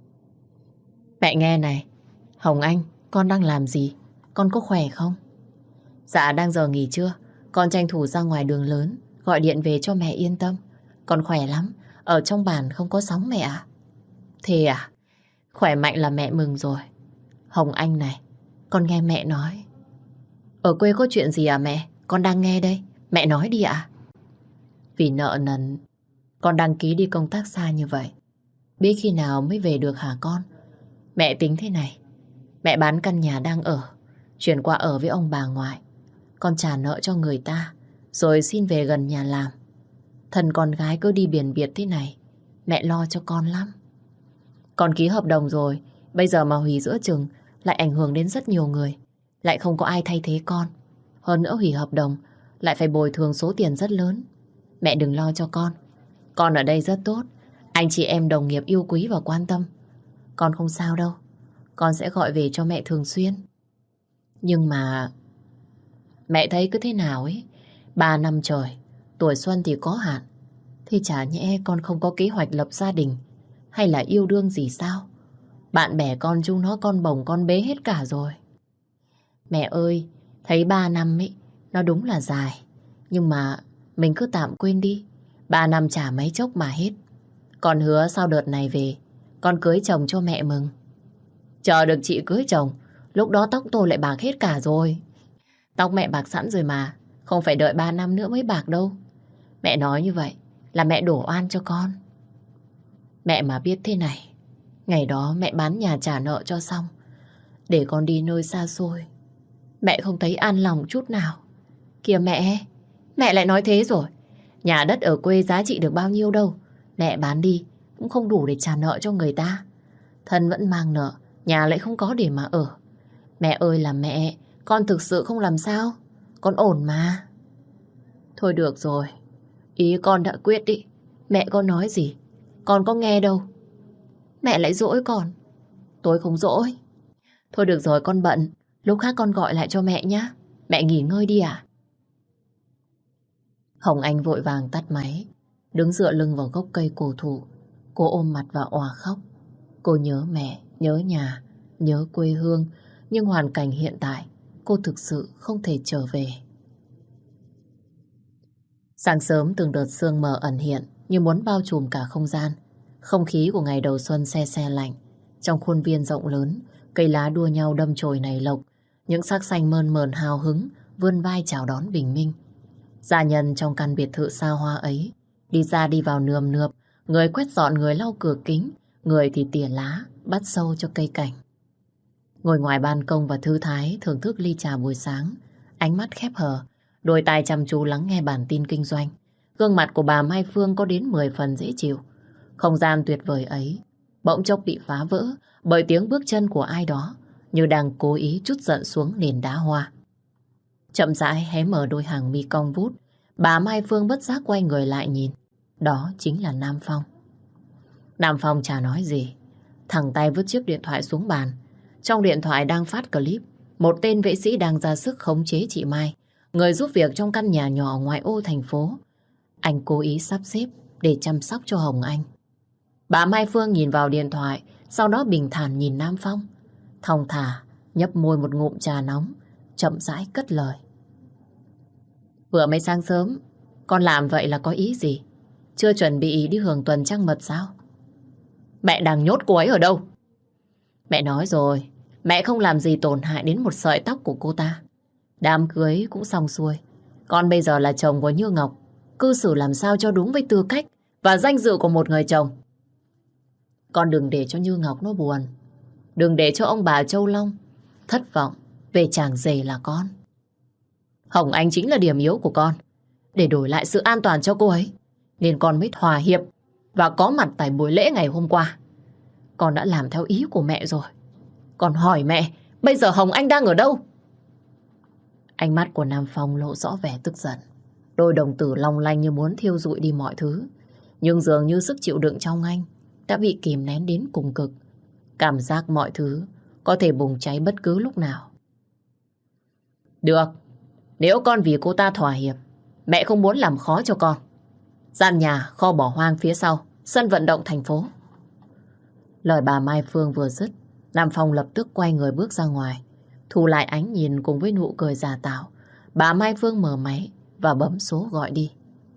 Mẹ nghe này, Hồng Anh, con đang làm gì? Con có khỏe không? Dạ đang giờ nghỉ trưa, con tranh thủ ra ngoài đường lớn, gọi điện về cho mẹ yên tâm. Con khỏe lắm, ở trong bản không có sóng mẹ ạ. Thế à? Khỏe mạnh là mẹ mừng rồi. Hồng Anh này, con nghe mẹ nói. Ở quê có chuyện gì à mẹ? Con đang nghe đây, mẹ nói đi ạ. Vì nợ nần, con đăng ký đi công tác xa như vậy. Biết khi nào mới về được hả con? Mẹ tính thế này, mẹ bán căn nhà đang ở, chuyển qua ở với ông bà ngoại. Con trả nợ cho người ta, rồi xin về gần nhà làm. Thân con gái cứ đi biển biệt thế này, mẹ lo cho con lắm. Con ký hợp đồng rồi, bây giờ mà hủy giữa chừng lại ảnh hưởng đến rất nhiều người. Lại không có ai thay thế con. Hơn nữa hủy hợp đồng lại phải bồi thường số tiền rất lớn. Mẹ đừng lo cho con. Con ở đây rất tốt, anh chị em đồng nghiệp yêu quý và quan tâm. Con không sao đâu, con sẽ gọi về cho mẹ thường xuyên. Nhưng mà mẹ thấy cứ thế nào ấy, 3 năm trời, tuổi xuân thì có hạn. Thì chả nhẽ con không có kế hoạch lập gia đình hay là yêu đương gì sao? Bạn bè con chúng nó con bồng con bế hết cả rồi. Mẹ ơi, thấy 3 năm ấy, nó đúng là dài. Nhưng mà mình cứ tạm quên đi. 3 năm chả mấy chốc mà hết. Con hứa sau đợt này về, con cưới chồng cho mẹ mừng. Chờ được chị cưới chồng, lúc đó tóc tôi lại bạc hết cả rồi. Tóc mẹ bạc sẵn rồi mà, không phải đợi 3 năm nữa mới bạc đâu. Mẹ nói như vậy là mẹ đổ oan cho con. Mẹ mà biết thế này, ngày đó mẹ bán nhà trả nợ cho xong, để con đi nơi xa xôi, mẹ không thấy an lòng chút nào. Kìa mẹ lại nói thế rồi. Nhà đất ở quê giá trị được bao nhiêu đâu. Mẹ bán đi cũng không đủ để trả nợ cho người ta. Thân vẫn mang nợ, nhà lại không có để mà ở. Mẹ ơi là mẹ, con thực sự không làm sao. Con ổn mà. Thôi được rồi, ý con đã quyết đi. Mẹ con nói gì con có nghe đâu. Mẹ lại dỗi con. Tôi không dỗi. Thôi được rồi, con bận, lúc khác con gọi lại cho mẹ nhé. Mẹ nghỉ ngơi đi à? Hồng Anh vội vàng tắt máy, đứng dựa lưng vào gốc cây cổ thụ. Cô ôm mặt và òa khóc. Cô nhớ mẹ, nhớ nhà, nhớ quê hương. Nhưng hoàn cảnh hiện tại, cô thực sự không thể trở về. Sáng sớm từng đợt sương mờ ẩn hiện như muốn bao trùm cả không gian. Không khí của ngày đầu xuân se se lạnh. Trong khuôn viên rộng lớn, cây lá đua nhau đâm chồi nảy lộc. Những sắc xanh mơn mởn hào hứng vươn vai chào đón bình minh. Gia nhân trong căn biệt thự xa hoa ấy đi ra đi vào nườm nượp, người quét dọn, người lau cửa kính, người thì tỉa lá, bắt sâu cho cây cảnh. Ngồi ngoài ban công và thư thái thưởng thức ly trà buổi sáng, ánh mắt khép hờ, đôi tai chăm chú lắng nghe bản tin kinh doanh. Gương mặt của bà Mai Phương có đến 10 phần dễ chịu. Không gian tuyệt vời ấy bỗng chốc bị phá vỡ bởi tiếng bước chân của ai đó, như đang cố ý trút giận xuống nền đá hoa. Chậm rãi hé mở đôi hàng mi cong vút, bà Mai Phương bất giác quay người lại nhìn. Đó chính là Nam Phong. Nam Phong chả nói gì, thẳng tay vứt chiếc điện thoại xuống bàn. Trong điện thoại đang phát clip, một tên vệ sĩ đang ra sức khống chế chị Mai. người giúp việc trong căn nhà nhỏ ngoại ô thành phố. Anh cố ý sắp xếp để chăm sóc cho Hồng Anh. Bà Mai Phương nhìn vào điện thoại, sau đó bình thản nhìn Nam Phong. Thong thả, nhấp môi một ngụm trà nóng, chậm rãi cất lời. Vừa mới sáng sớm, con làm vậy là có ý gì? Chưa chuẩn bị đi hưởng tuần trăng mật sao? Mẹ đang nhốt cô ấy ở đâu? Mẹ nói rồi, mẹ không làm gì tổn hại đến một sợi tóc của cô ta. Đám cưới cũng xong xuôi. Con bây giờ là chồng của Như Ngọc, cư xử làm sao cho đúng với tư cách và danh dự của một người chồng. Con đừng để cho Như Ngọc nó buồn. Đừng để cho ông bà Châu Long thất vọng về chàng rể là con. Hồng Anh chính là điểm yếu của con. Để đổi lại sự an toàn cho cô ấy, nên con mới thỏa hiệp và có mặt tại buổi lễ ngày hôm qua. Con đã làm theo ý của mẹ rồi. Con hỏi mẹ, bây giờ Hồng Anh đang ở đâu? Ánh mắt của Nam Phong lộ rõ vẻ tức giận. Đôi đồng tử long lanh như muốn thiêu rụi đi mọi thứ. Nhưng dường như sức chịu đựng trong anh đã bị kìm nén đến cùng cực. Cảm giác mọi thứ có thể bùng cháy bất cứ lúc nào. Được, nếu con vì cô ta thỏa hiệp, mẹ không muốn làm khó cho con. Gian nhà, kho bỏ hoang phía sau, sân vận động thành phố. Lời bà Mai Phương vừa dứt, Nam Phong lập tức quay người bước ra ngoài. Thu lại ánh nhìn cùng với nụ cười giả tạo. Bà Mai Phương mở máy và bấm số gọi đi.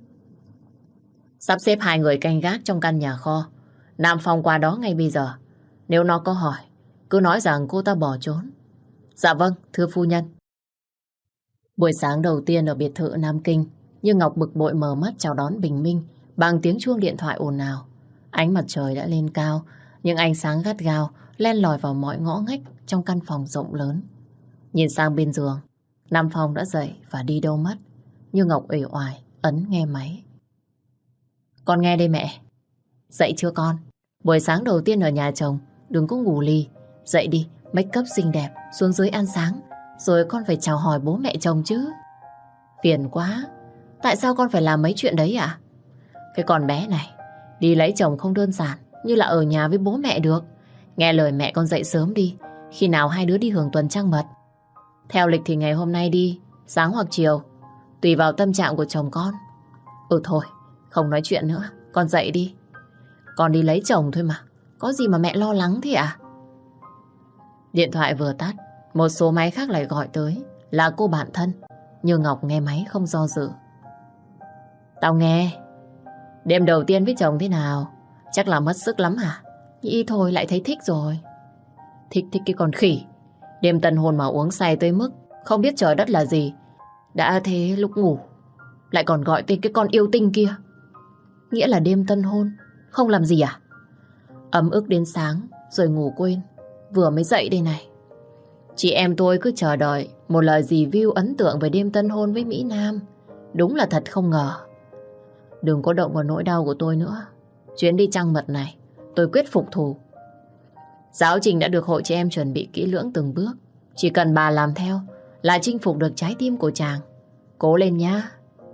Sắp xếp 2 người canh gác trong căn nhà kho. Nam Phong qua đó ngay bây giờ. Nếu nó có hỏi, cứ nói rằng cô ta bỏ trốn. Dạ vâng, thưa phu nhân. Buổi sáng đầu tiên ở biệt thự Nam Kinh, Như Ngọc bực bội mở mắt chào đón bình minh bằng tiếng chuông điện thoại ồn ào. Ánh mặt trời đã lên cao, nhưng ánh sáng gắt gao len lỏi vào mọi ngõ ngách trong căn phòng rộng lớn. Nhìn sang bên giường, Nam Phong đã dậy và đi đâu mất. Như Ngọc uể oải ấn nghe máy. Con nghe đây mẹ. Dậy chưa con? Buổi sáng đầu tiên ở nhà chồng, đừng có ngủ lì. Dậy đi, make up xinh đẹp, xuống dưới ăn sáng. Rồi con phải chào hỏi bố mẹ chồng chứ. Phiền quá. Tại sao con phải làm mấy chuyện đấy ạ? Cái con bé này, đi lấy chồng không đơn giản như là ở nhà với bố mẹ được. Nghe lời mẹ con dậy sớm đi. Khi nào hai đứa đi hưởng tuần trăng mật? Theo lịch thì ngày hôm nay đi, sáng hoặc chiều, tùy vào tâm trạng của chồng con. Thôi, không nói chuyện nữa, con dậy đi. Con đi lấy chồng thôi mà, có gì mà mẹ lo lắng thế à? Điện thoại vừa tắt, một số máy khác lại gọi tới, là cô bạn thân. Như Ngọc nghe máy không do dự. Tao nghe. Đêm đầu tiên với chồng thế nào? Chắc là mất sức lắm hả? Nghĩ thôi lại thấy thích rồi. Thích cái con khỉ. Đêm tân hôn mà uống say tới mức không biết trời đất là gì. Đã thế lúc ngủ lại còn gọi tên cái con yêu tinh kia. Nghĩa là đêm tân hôn không làm gì à? Ấm ức đến sáng rồi ngủ quên. Vừa mới dậy đây này. Chị em tôi cứ chờ đợi một lời review ấn tượng về đêm tân hôn với Mỹ Nam. Đúng là thật không ngờ. Đừng có động vào nỗi đau của tôi nữa. Chuyến đi trăng mật này tôi quyết phục thù. Giáo trình đã được hội chị em chuẩn bị kỹ lưỡng từng bước. Chỉ cần bà làm theo là chinh phục được trái tim của chàng. Cố lên nhá.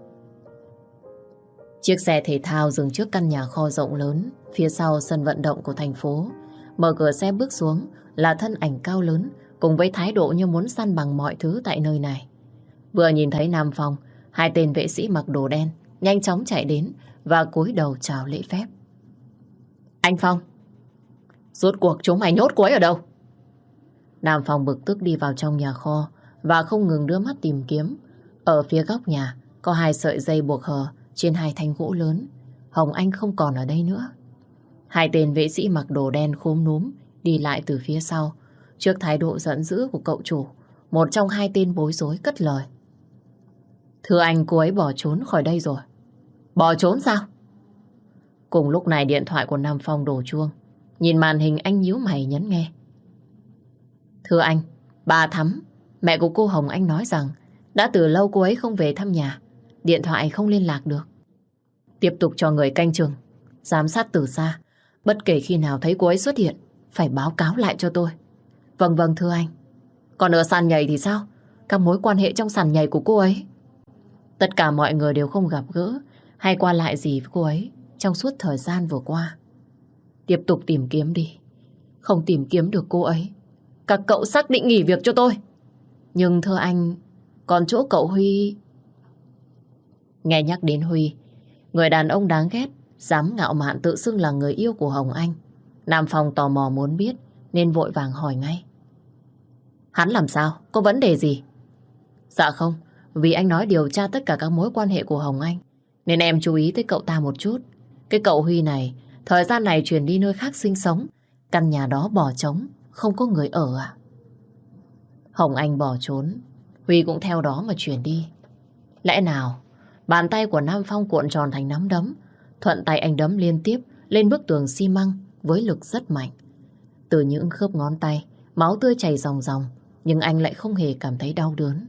Chiếc xe thể thao dừng trước căn nhà kho rộng lớn phía sau sân vận động của thành phố. Mở cửa xe bước xuống là thân ảnh cao lớn cùng với thái độ như muốn săn bằng mọi thứ tại nơi này. Vừa nhìn thấy Nam Phong, 2 tên vệ sĩ mặc đồ đen nhanh chóng chạy đến và cúi đầu chào lễ phép. Anh Phong, rốt cuộc chúng mày nhốt cô ấy ở đâu? Nam Phong bực tức đi vào trong nhà kho và không ngừng đưa mắt tìm kiếm. Ở phía góc nhà có 2 sợi dây buộc hờ trên 2 thanh gỗ lớn. Hồng Anh không còn ở đây nữa. 2 tên vệ sĩ mặc đồ đen khúm núm đi lại từ phía sau. Trước thái độ giận dữ của cậu chủ, một trong 2 tên bối rối cất lời. Thưa anh, cô ấy bỏ trốn khỏi đây rồi. Bỏ trốn sao? Cùng lúc này điện thoại của Nam Phong đổ chuông. Nhìn màn hình anh nhíu mày nhấn nghe. Thưa anh, bà Thắm, mẹ của cô Hồng Anh nói rằng đã từ lâu cô ấy không về thăm nhà. Điện thoại không liên lạc được. Tiếp tục cho người canh chừng, giám sát từ xa. Bất kể khi nào thấy cô ấy xuất hiện, phải báo cáo lại cho tôi. Vâng vâng thưa anh. Còn ở sàn nhảy thì sao? Các mối quan hệ trong sàn nhảy của cô ấy? Tất cả mọi người đều không gặp gỡ hay qua lại gì với cô ấy trong suốt thời gian vừa qua. Tiếp tục tìm kiếm đi. Không tìm kiếm được cô ấy, các cậu xác định nghỉ việc cho tôi. Nhưng thưa anh, Còn chỗ cậu Huy... Nghe nhắc đến Huy, người đàn ông đáng ghét, dám ngạo mạn tự xưng là người yêu của Hồng Anh, Nam Phong tò mò muốn biết nên vội vàng hỏi ngay. Hắn làm sao? Có vấn đề gì? Dạ không, vì anh nói điều tra tất cả các mối quan hệ của Hồng Anh nên em chú ý tới cậu ta một chút. Cái cậu Huy này, thời gian này chuyển đi nơi khác sinh sống, căn nhà đó bỏ trống, không có người ở à? Hồng Anh bỏ trốn, Huy cũng theo đó mà chuyển đi. Lẽ nào bàn tay của Nam Phong cuộn tròn thành nắm đấm, thuận tay anh đấm liên tiếp lên bức tường xi măng với lực rất mạnh. Từ những khớp ngón tay, máu tươi chảy ròng ròng, nhưng anh lại không hề cảm thấy đau đớn.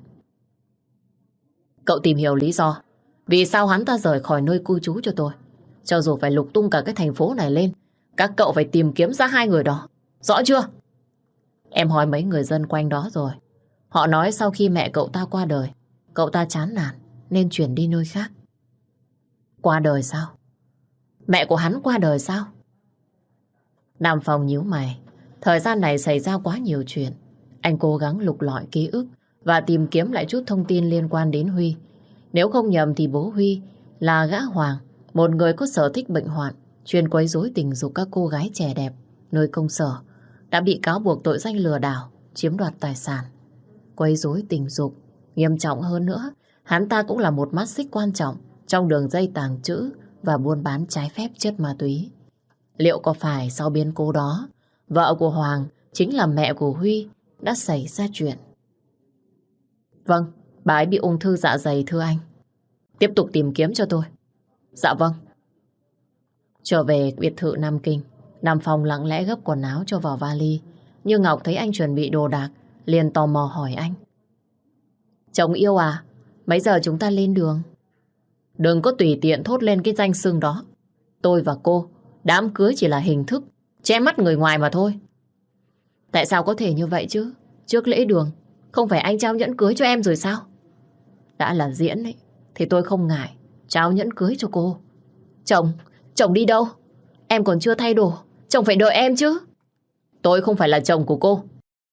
Cậu tìm hiểu lý do vì sao hắn ta rời khỏi nơi cư trú cho tôi. Cho dù phải lục tung cả cái thành phố này lên, các cậu phải tìm kiếm ra hai người đó. Rõ chưa? Em hỏi mấy người dân quanh đó rồi. Họ nói sau khi mẹ cậu ta qua đời, cậu ta chán nản nên chuyển đi nơi khác. Qua đời sao? Mẹ của hắn qua đời sao? Nam Phong nhíu mày. Thời gian này xảy ra quá nhiều chuyện. Anh cố gắng lục lọi ký ức và tìm kiếm lại chút thông tin liên quan đến Huy. Nếu không nhầm thì bố Huy là gã Hoàng, một người có sở thích bệnh hoạn, chuyên quấy rối tình dục các cô gái trẻ đẹp nơi công sở, đã bị cáo buộc tội danh lừa đảo, chiếm đoạt tài sản. Quấy rối tình dục, nghiêm trọng hơn nữa, hắn ta cũng là một mắt xích quan trọng trong đường dây tàng trữ và buôn bán trái phép chất ma túy. Liệu có phải sau biến cố đó, vợ của Hoàng chính là mẹ của Huy đã xảy ra chuyện? Vâng, bà ấy bị ung thư dạ dày thưa anh. Tiếp tục tìm kiếm cho tôi. Dạ vâng. Trở về biệt thự Nam Kinh, Nam Phong lặng lẽ gấp quần áo cho vào vali. Như Ngọc thấy anh chuẩn bị đồ đạc, liền tò mò hỏi anh. Chồng yêu à, mấy giờ chúng ta lên đường? Đừng có tùy tiện thốt lên cái danh xưng đó. Tôi và cô, đám cưới chỉ là hình thức, che mắt người ngoài mà thôi. Tại sao có thể như vậy chứ? Trước lễ đường, không phải anh trao nhẫn cưới cho em rồi sao? Đã là diễn ấy, thì tôi không ngại trao nhẫn cưới cho cô. Chồng đi đâu? Em còn chưa thay đồ, chồng phải đợi em chứ. Tôi không phải là chồng của cô.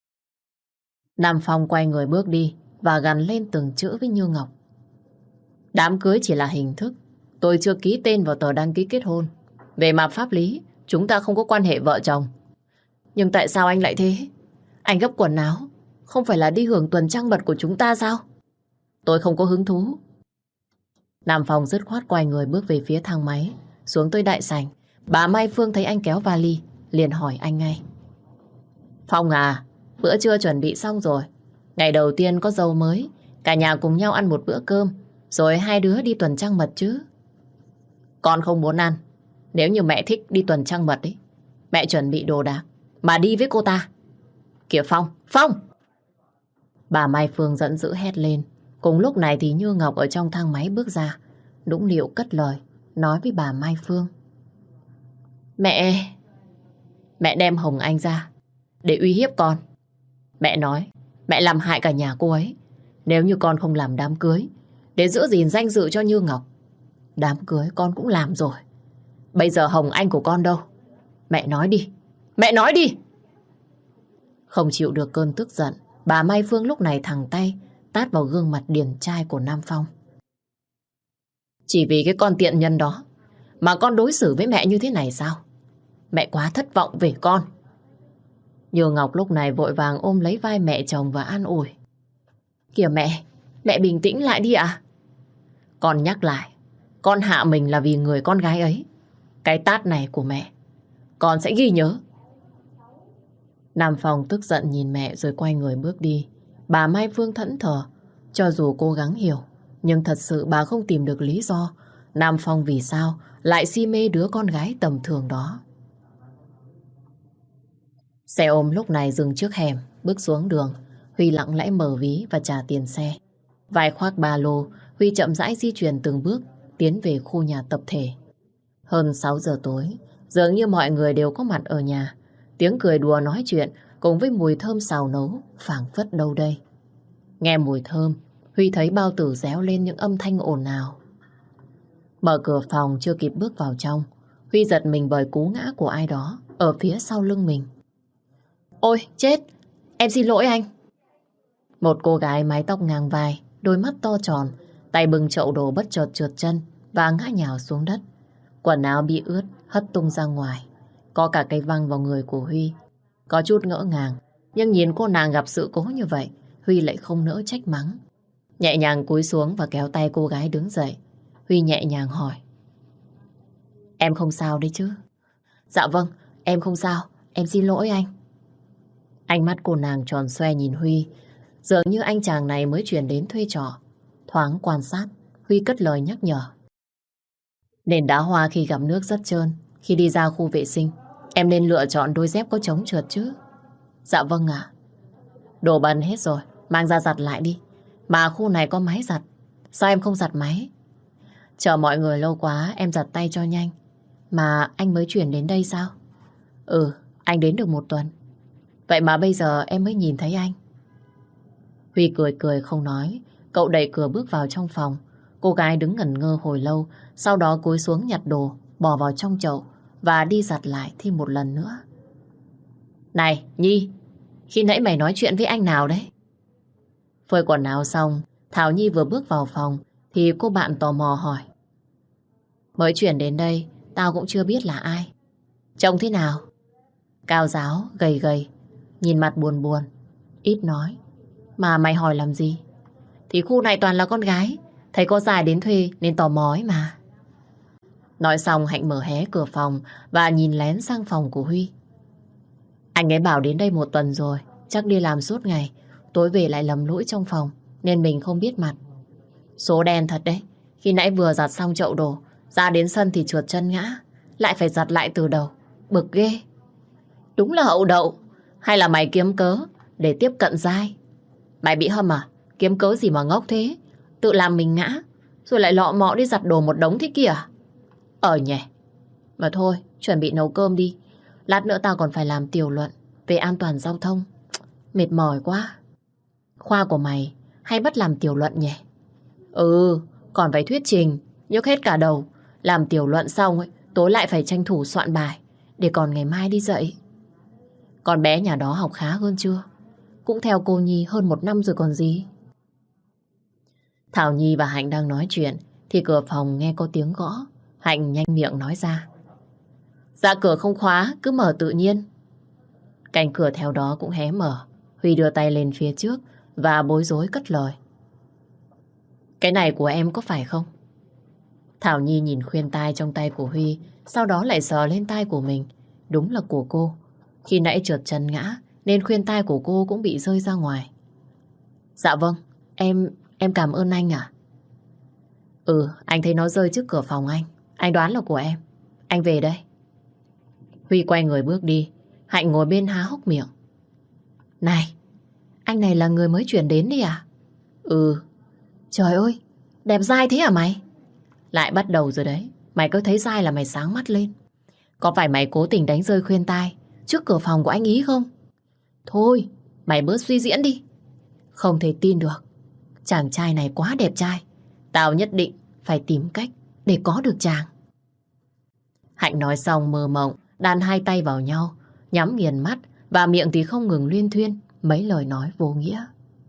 Nam Phong quay người bước đi và gằn lên từng chữ với Như Ngọc. Đám cưới chỉ là hình thức, tôi chưa ký tên vào tờ đăng ký kết hôn. Về mặt pháp lý, chúng ta không có quan hệ vợ chồng. Nhưng tại sao anh lại thế? Anh gấp quần áo, không phải là đi hưởng tuần trăng mật của chúng ta sao? Tôi không có hứng thú. Nam Phong dứt khoát quay người bước về phía thang máy, xuống tới đại sảnh. Bà Mai Phương thấy anh kéo vali, liền hỏi anh ngay. Phong à, bữa trưa chuẩn bị xong rồi. Ngày đầu tiên có dâu mới, cả nhà cùng nhau ăn một bữa cơm, rồi hai đứa đi tuần trăng mật chứ. Con không muốn ăn. Nếu như mẹ thích đi tuần trăng mật ấy, mẹ chuẩn bị đồ đạc mà đi với cô ta. Kìa Phong! Bà Mai Phương giận dữ hét lên. Cùng lúc này thì Như Ngọc ở trong thang máy bước ra, nũng nịu cất lời, nói với bà Mai Phương. Mẹ đem Hồng Anh ra để uy hiếp con. Mẹ nói mẹ làm hại cả nhà cô ấy. Nếu như con không làm đám cưới để giữ gìn danh dự cho Như Ngọc, đám cưới con cũng làm rồi. Bây giờ Hồng Anh của con đâu? Mẹ nói đi. Không chịu được cơn tức giận, bà Mai Phương lúc này thẳng tay tát vào gương mặt điển trai của Nam Phong. Chỉ vì cái con tiện nhân đó mà con đối xử với mẹ như thế này sao? Mẹ quá thất vọng về con. Như Ngọc lúc này vội vàng ôm lấy vai mẹ chồng và an ủi. Kìa mẹ bình tĩnh lại đi ạ. Con nhắc lại, con hạ mình là vì người con gái ấy. Cái tát này của mẹ, con sẽ ghi nhớ. Nam Phong tức giận nhìn mẹ rồi quay người bước đi. Bà Mai Phương thẫn thờ. Cho dù cố gắng hiểu, nhưng thật sự bà không tìm được lý do Nam Phong vì sao lại si mê đứa con gái tầm thường đó. Xe ôm lúc này dừng trước hẻm, bước xuống đường. Huy lặng lẽ mở ví và trả tiền xe. Vai khoác ba lô, Huy chậm rãi di chuyển từng bước, tiến về khu nhà tập thể. Hơn 6 giờ tối, dường như mọi người đều có mặt ở nhà. Tiếng cười đùa nói chuyện cùng với mùi thơm xào nấu phảng phất đâu đây. Nghe mùi thơm, Huy thấy bao tử réo lên những âm thanh ồn ào. Mở cửa phòng chưa kịp bước vào trong, Huy giật mình bởi cú ngã của ai đó ở phía sau lưng mình. Ôi chết, em xin lỗi anh. Một cô gái mái tóc ngang vai, đôi mắt to tròn, tay bưng chậu đồ bất chợt trượt chân và ngã nhào xuống đất. Quần áo bị ướt, hất tung ra ngoài. Có cả cây văng vào người của Huy. Có chút ngỡ ngàng, nhưng nhìn cô nàng gặp sự cố như vậy, Huy lại không nỡ trách mắng. Nhẹ nhàng cúi xuống và kéo tay cô gái đứng dậy. Huy nhẹ nhàng hỏi. Em không sao đấy chứ? Dạ vâng, em không sao, em xin lỗi anh. Ánh mắt cô nàng tròn xoe nhìn Huy, dường như anh chàng này mới chuyển đến thuê trọ. Thoáng quan sát, Huy cất lời nhắc nhở. Nền đá hoa khi gặp nước rất trơn. Khi đi ra khu vệ sinh, em nên lựa chọn đôi dép có chống trượt chứ. Dạ vâng ạ. Đồ bẩn hết rồi, mang ra giặt lại đi. Mà khu này có máy giặt, sao em không giặt máy? Chờ mọi người lâu quá, em giặt tay cho nhanh. Mà anh mới chuyển đến đây sao? Ừ, anh đến được 1 tuần. Vậy mà bây giờ em mới nhìn thấy anh. Huy cười cười không nói. Cậu đẩy cửa bước vào trong phòng. Cô gái đứng ngẩn ngơ hồi lâu, sau đó cúi xuống nhặt đồ, bỏ vào trong chậu và đi giặt lại thêm một lần nữa. Này, Nhi, khi nãy mày nói chuyện với anh nào đấy? Phơi quần áo xong, Thảo Nhi vừa bước vào phòng thì cô bạn tò mò hỏi. Mới chuyển đến đây, tao cũng chưa biết là ai. Trông thế nào? Cao ráo, gầy gầy, nhìn mặt buồn buồn, ít nói. Mà mày hỏi làm gì? Thì khu này toàn là con gái, thấy có dài đến thuê nên tò mò ấy mà. Nói xong Hạnh mở hé cửa phòng và nhìn lén sang phòng của Huy. Anh ấy bảo đến đây 1 tuần rồi, chắc đi làm suốt ngày, tối về lại lầm lũi trong phòng nên mình không biết mặt. Số đen thật đấy, khi nãy vừa giặt xong chậu đồ, ra đến sân thì trượt chân ngã, lại phải giặt lại từ đầu, bực ghê. Đúng là hậu đậu, hay là mày kiếm cớ để tiếp cận dai? Mày bị hâm à? Kiếm cớ gì mà ngốc thế? Tự làm mình ngã, rồi lại lọ mọ đi giặt đồ một đống thế kìa. Nhỉ. Mà thôi, chuẩn bị nấu cơm đi. Lát nữa tao còn phải làm tiểu luận về an toàn giao thông. Mệt mỏi quá. Khoa của mày hay bắt làm tiểu luận nhỉ? Ừ, còn phải thuyết trình, nhức hết cả đầu. Làm tiểu luận xong ấy, tối lại phải tranh thủ soạn bài để còn ngày mai đi dạy. Con bé nhà đó học khá hơn chưa? Cũng theo cô Nhi hơn 1 năm rồi còn gì. Thảo Nhi và Hạnh đang nói chuyện thì cửa phòng nghe có tiếng gõ. Hạnh nhanh miệng nói ra. Dạ cửa không khóa, cứ mở tự nhiên. Cánh cửa theo đó cũng hé mở. Huy đưa tay lên phía trước và bối rối cất lời. Cái này của em có phải không? Thảo Nhi nhìn khuyên tai trong tay của Huy, sau đó lại sờ lên tai của mình. Đúng là của cô. Khi nãy trượt chân ngã nên khuyên tai của cô cũng bị rơi ra ngoài. Dạ vâng, em cảm ơn anh ạ. Ừ, anh thấy nó rơi trước cửa phòng anh. Anh đoán là của em. Anh về đây. Huy quay người bước đi. Hạnh ngồi bên há hốc miệng. Này, anh này là người mới chuyển đến đi à? Ừ. Trời ơi, đẹp dai thế à mày? Lại bắt đầu rồi đấy. Mày cứ thấy dai là mày sáng mắt lên. Có phải mày cố tình đánh rơi khuyên tai trước cửa phòng của anh ý không? Thôi, mày bớt suy diễn đi. Không thể tin được. Chàng trai này quá đẹp trai. Tao nhất định phải tìm cách để có được chàng. Hạnh nói xong mơ mộng, đan hai tay vào nhau, nhắm nghiền mắt và miệng thì không ngừng luyên thuyên mấy lời nói vô nghĩa.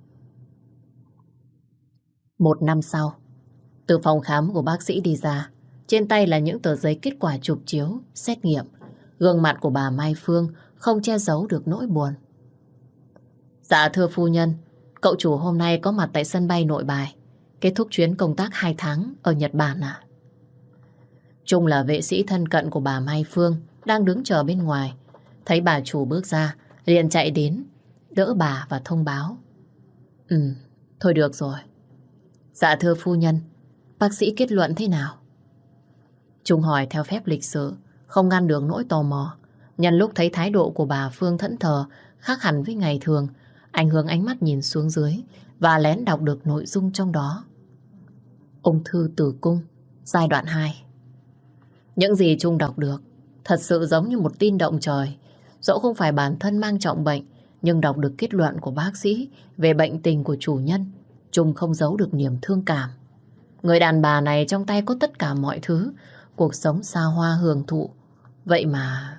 1 năm sau, từ phòng khám của bác sĩ đi ra, trên tay là những tờ giấy kết quả chụp chiếu, xét nghiệm. Gương mặt của bà Mai Phương không che giấu được nỗi buồn. Dạ thưa phu nhân, cậu chủ hôm nay có mặt tại sân bay Nội Bài, kết thúc chuyến công tác 2 tháng ở Nhật Bản ạ. Trung là vệ sĩ thân cận của bà Mai Phương, đang đứng chờ bên ngoài. Thấy bà chủ bước ra, liền chạy đến, đỡ bà và thông báo. Thôi được rồi. Dạ thưa phu nhân, bác sĩ kết luận thế nào? Trung hỏi theo phép lịch sự, không ngăn được nỗi tò mò. Nhân lúc thấy thái độ của bà Phương thẫn thờ, khác hẳn với ngày thường, anh hướng ánh mắt nhìn xuống dưới và lén đọc được nội dung trong đó. Ung thư tử cung, giai đoạn 2. Những gì Trung đọc được thật sự giống như một tin động trời. Dẫu không phải bản thân mang trọng bệnh, nhưng đọc được kết luận của bác sĩ về bệnh tình của chủ nhân, Trung không giấu được niềm thương cảm. Người đàn bà này trong tay có tất cả mọi thứ, cuộc sống xa hoa hưởng thụ. Vậy mà...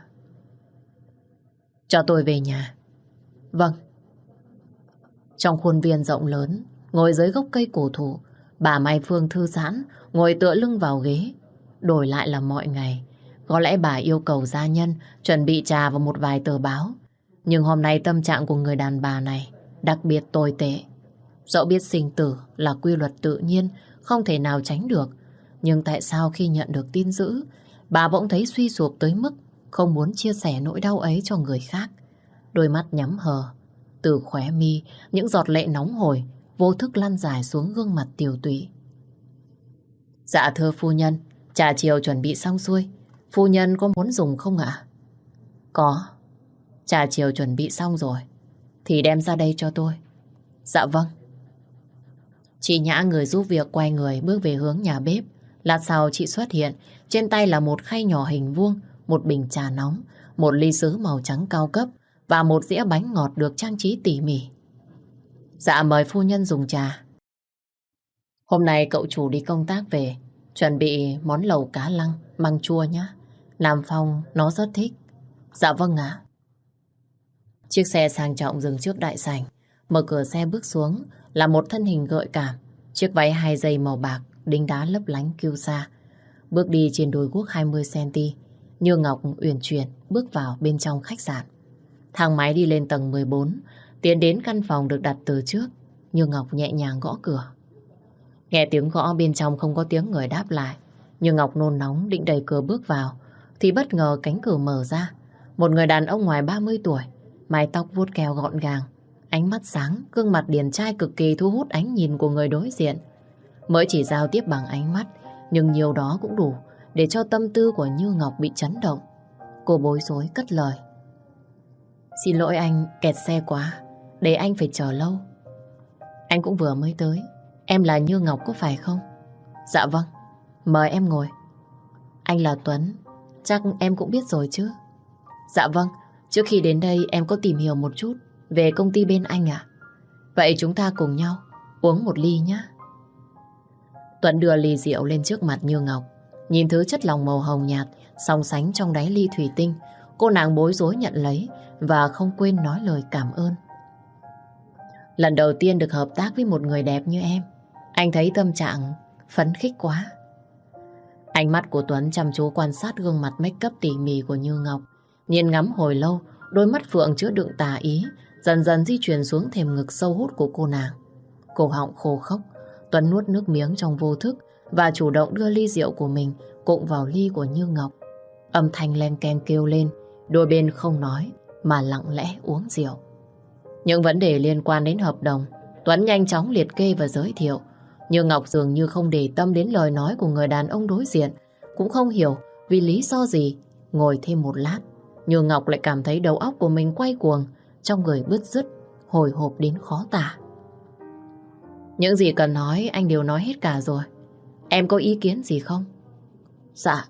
Cho tôi về nhà. Vâng. Trong khuôn viên rộng lớn, ngồi dưới gốc cây cổ thụ. Bà Mai Phương thư giãn, ngồi tựa lưng vào ghế. Đổi lại là mọi ngày, có lẽ bà yêu cầu gia nhân chuẩn bị trà và một vài tờ báo. Nhưng hôm nay tâm trạng của người đàn bà này đặc biệt tồi tệ. Dẫu biết sinh tử là quy luật tự nhiên, không thể nào tránh được. Nhưng tại sao khi nhận được tin dữ, bà bỗng thấy suy sụp tới mức không muốn chia sẻ nỗi đau ấy cho người khác. Đôi mắt nhắm hờ, từ khóe mi, những giọt lệ nóng hổi vô thức lăn dài xuống gương mặt tiều tụy. Dạ thưa phu nhân, trà chiều chuẩn bị xong xuôi. Phu nhân có muốn dùng không ạ? Có. Trà chiều chuẩn bị xong rồi thì đem ra đây cho tôi. Dạ vâng. Chị Nhã người giúp việc quay người bước về hướng nhà bếp. Lát sau chị xuất hiện, trên tay là một khay nhỏ hình vuông, một bình trà nóng, một ly sứ màu trắng cao cấp và một dĩa bánh ngọt được trang trí tỉ mỉ. Dạ mời phu nhân dùng trà. Hôm nay cậu chủ đi công tác về, chuẩn bị món lẩu cá lăng, măng chua nhé. Nam Phong nó rất thích. Dạ vâng ạ. Chiếc xe sang trọng dừng trước đại sảnh. Mở cửa xe bước xuống là một thân hình gợi cảm. Chiếc váy 2 dây màu bạc, đính đá lấp lánh kiêu sa. Bước đi trên đôi guốc 20cm. Như Ngọc uyển chuyển bước vào bên trong khách sạn. Thang máy đi lên tầng 14. Tiến đến căn phòng được đặt từ trước. Như Ngọc nhẹ nhàng gõ cửa. Nghe tiếng gõ bên trong không có tiếng người đáp lại. Như Ngọc nôn nóng định đẩy cửa bước vào thì bất ngờ cánh cửa mở ra. Một người đàn ông ngoài 30 tuổi, mái tóc vuốt keo gọn gàng, ánh mắt sáng, gương mặt điển trai cực kỳ thu hút ánh nhìn của người đối diện. Mới chỉ giao tiếp bằng ánh mắt, nhưng nhiều đó cũng đủ để cho tâm tư của Như Ngọc bị chấn động. Cô bối rối cất lời. Xin lỗi anh, kẹt xe quá, để anh phải chờ lâu. Anh cũng vừa mới tới. Em là Như Ngọc có phải không? Dạ vâng, mời em ngồi. Anh là Tuấn, chắc em cũng biết rồi chứ? Dạ vâng, trước khi đến đây em có tìm hiểu một chút về công ty bên anh ạ. Vậy chúng ta cùng nhau uống một ly nhé. Tuấn đưa ly rượu lên trước mặt Như Ngọc. Nhìn thứ chất lỏng màu hồng nhạt song sánh trong đáy ly thủy tinh, cô nàng bối rối nhận lấy và không quên nói lời cảm ơn. Lần đầu tiên được hợp tác với một người đẹp như em, anh thấy tâm trạng phấn khích quá. Ánh mắt của Tuấn chăm chú quan sát gương mặt make up tỉ mỉ của Như Ngọc. Nhìn ngắm hồi lâu, đôi mắt phượng chứa đựng tà ý dần dần di chuyển xuống thềm ngực sâu hút của cô nàng. Cổ họng khô khốc, Tuấn nuốt nước miếng trong vô thức và chủ động đưa ly rượu của mình cụng vào ly của Như Ngọc. Âm thanh len keng kêu lên, đôi bên không nói mà lặng lẽ uống rượu. Những vấn đề liên quan đến hợp đồng, Tuấn nhanh chóng liệt kê và giới thiệu. Như Ngọc dường như không để tâm đến lời nói của người đàn ông đối diện, cũng không hiểu vì lý do gì. Ngồi thêm một lát, Như Ngọc lại cảm thấy đầu óc của mình quay cuồng, trong người bứt rứt, hồi hộp đến khó tả. Những gì cần nói anh đều nói hết cả rồi. Em có ý kiến gì không? Dạ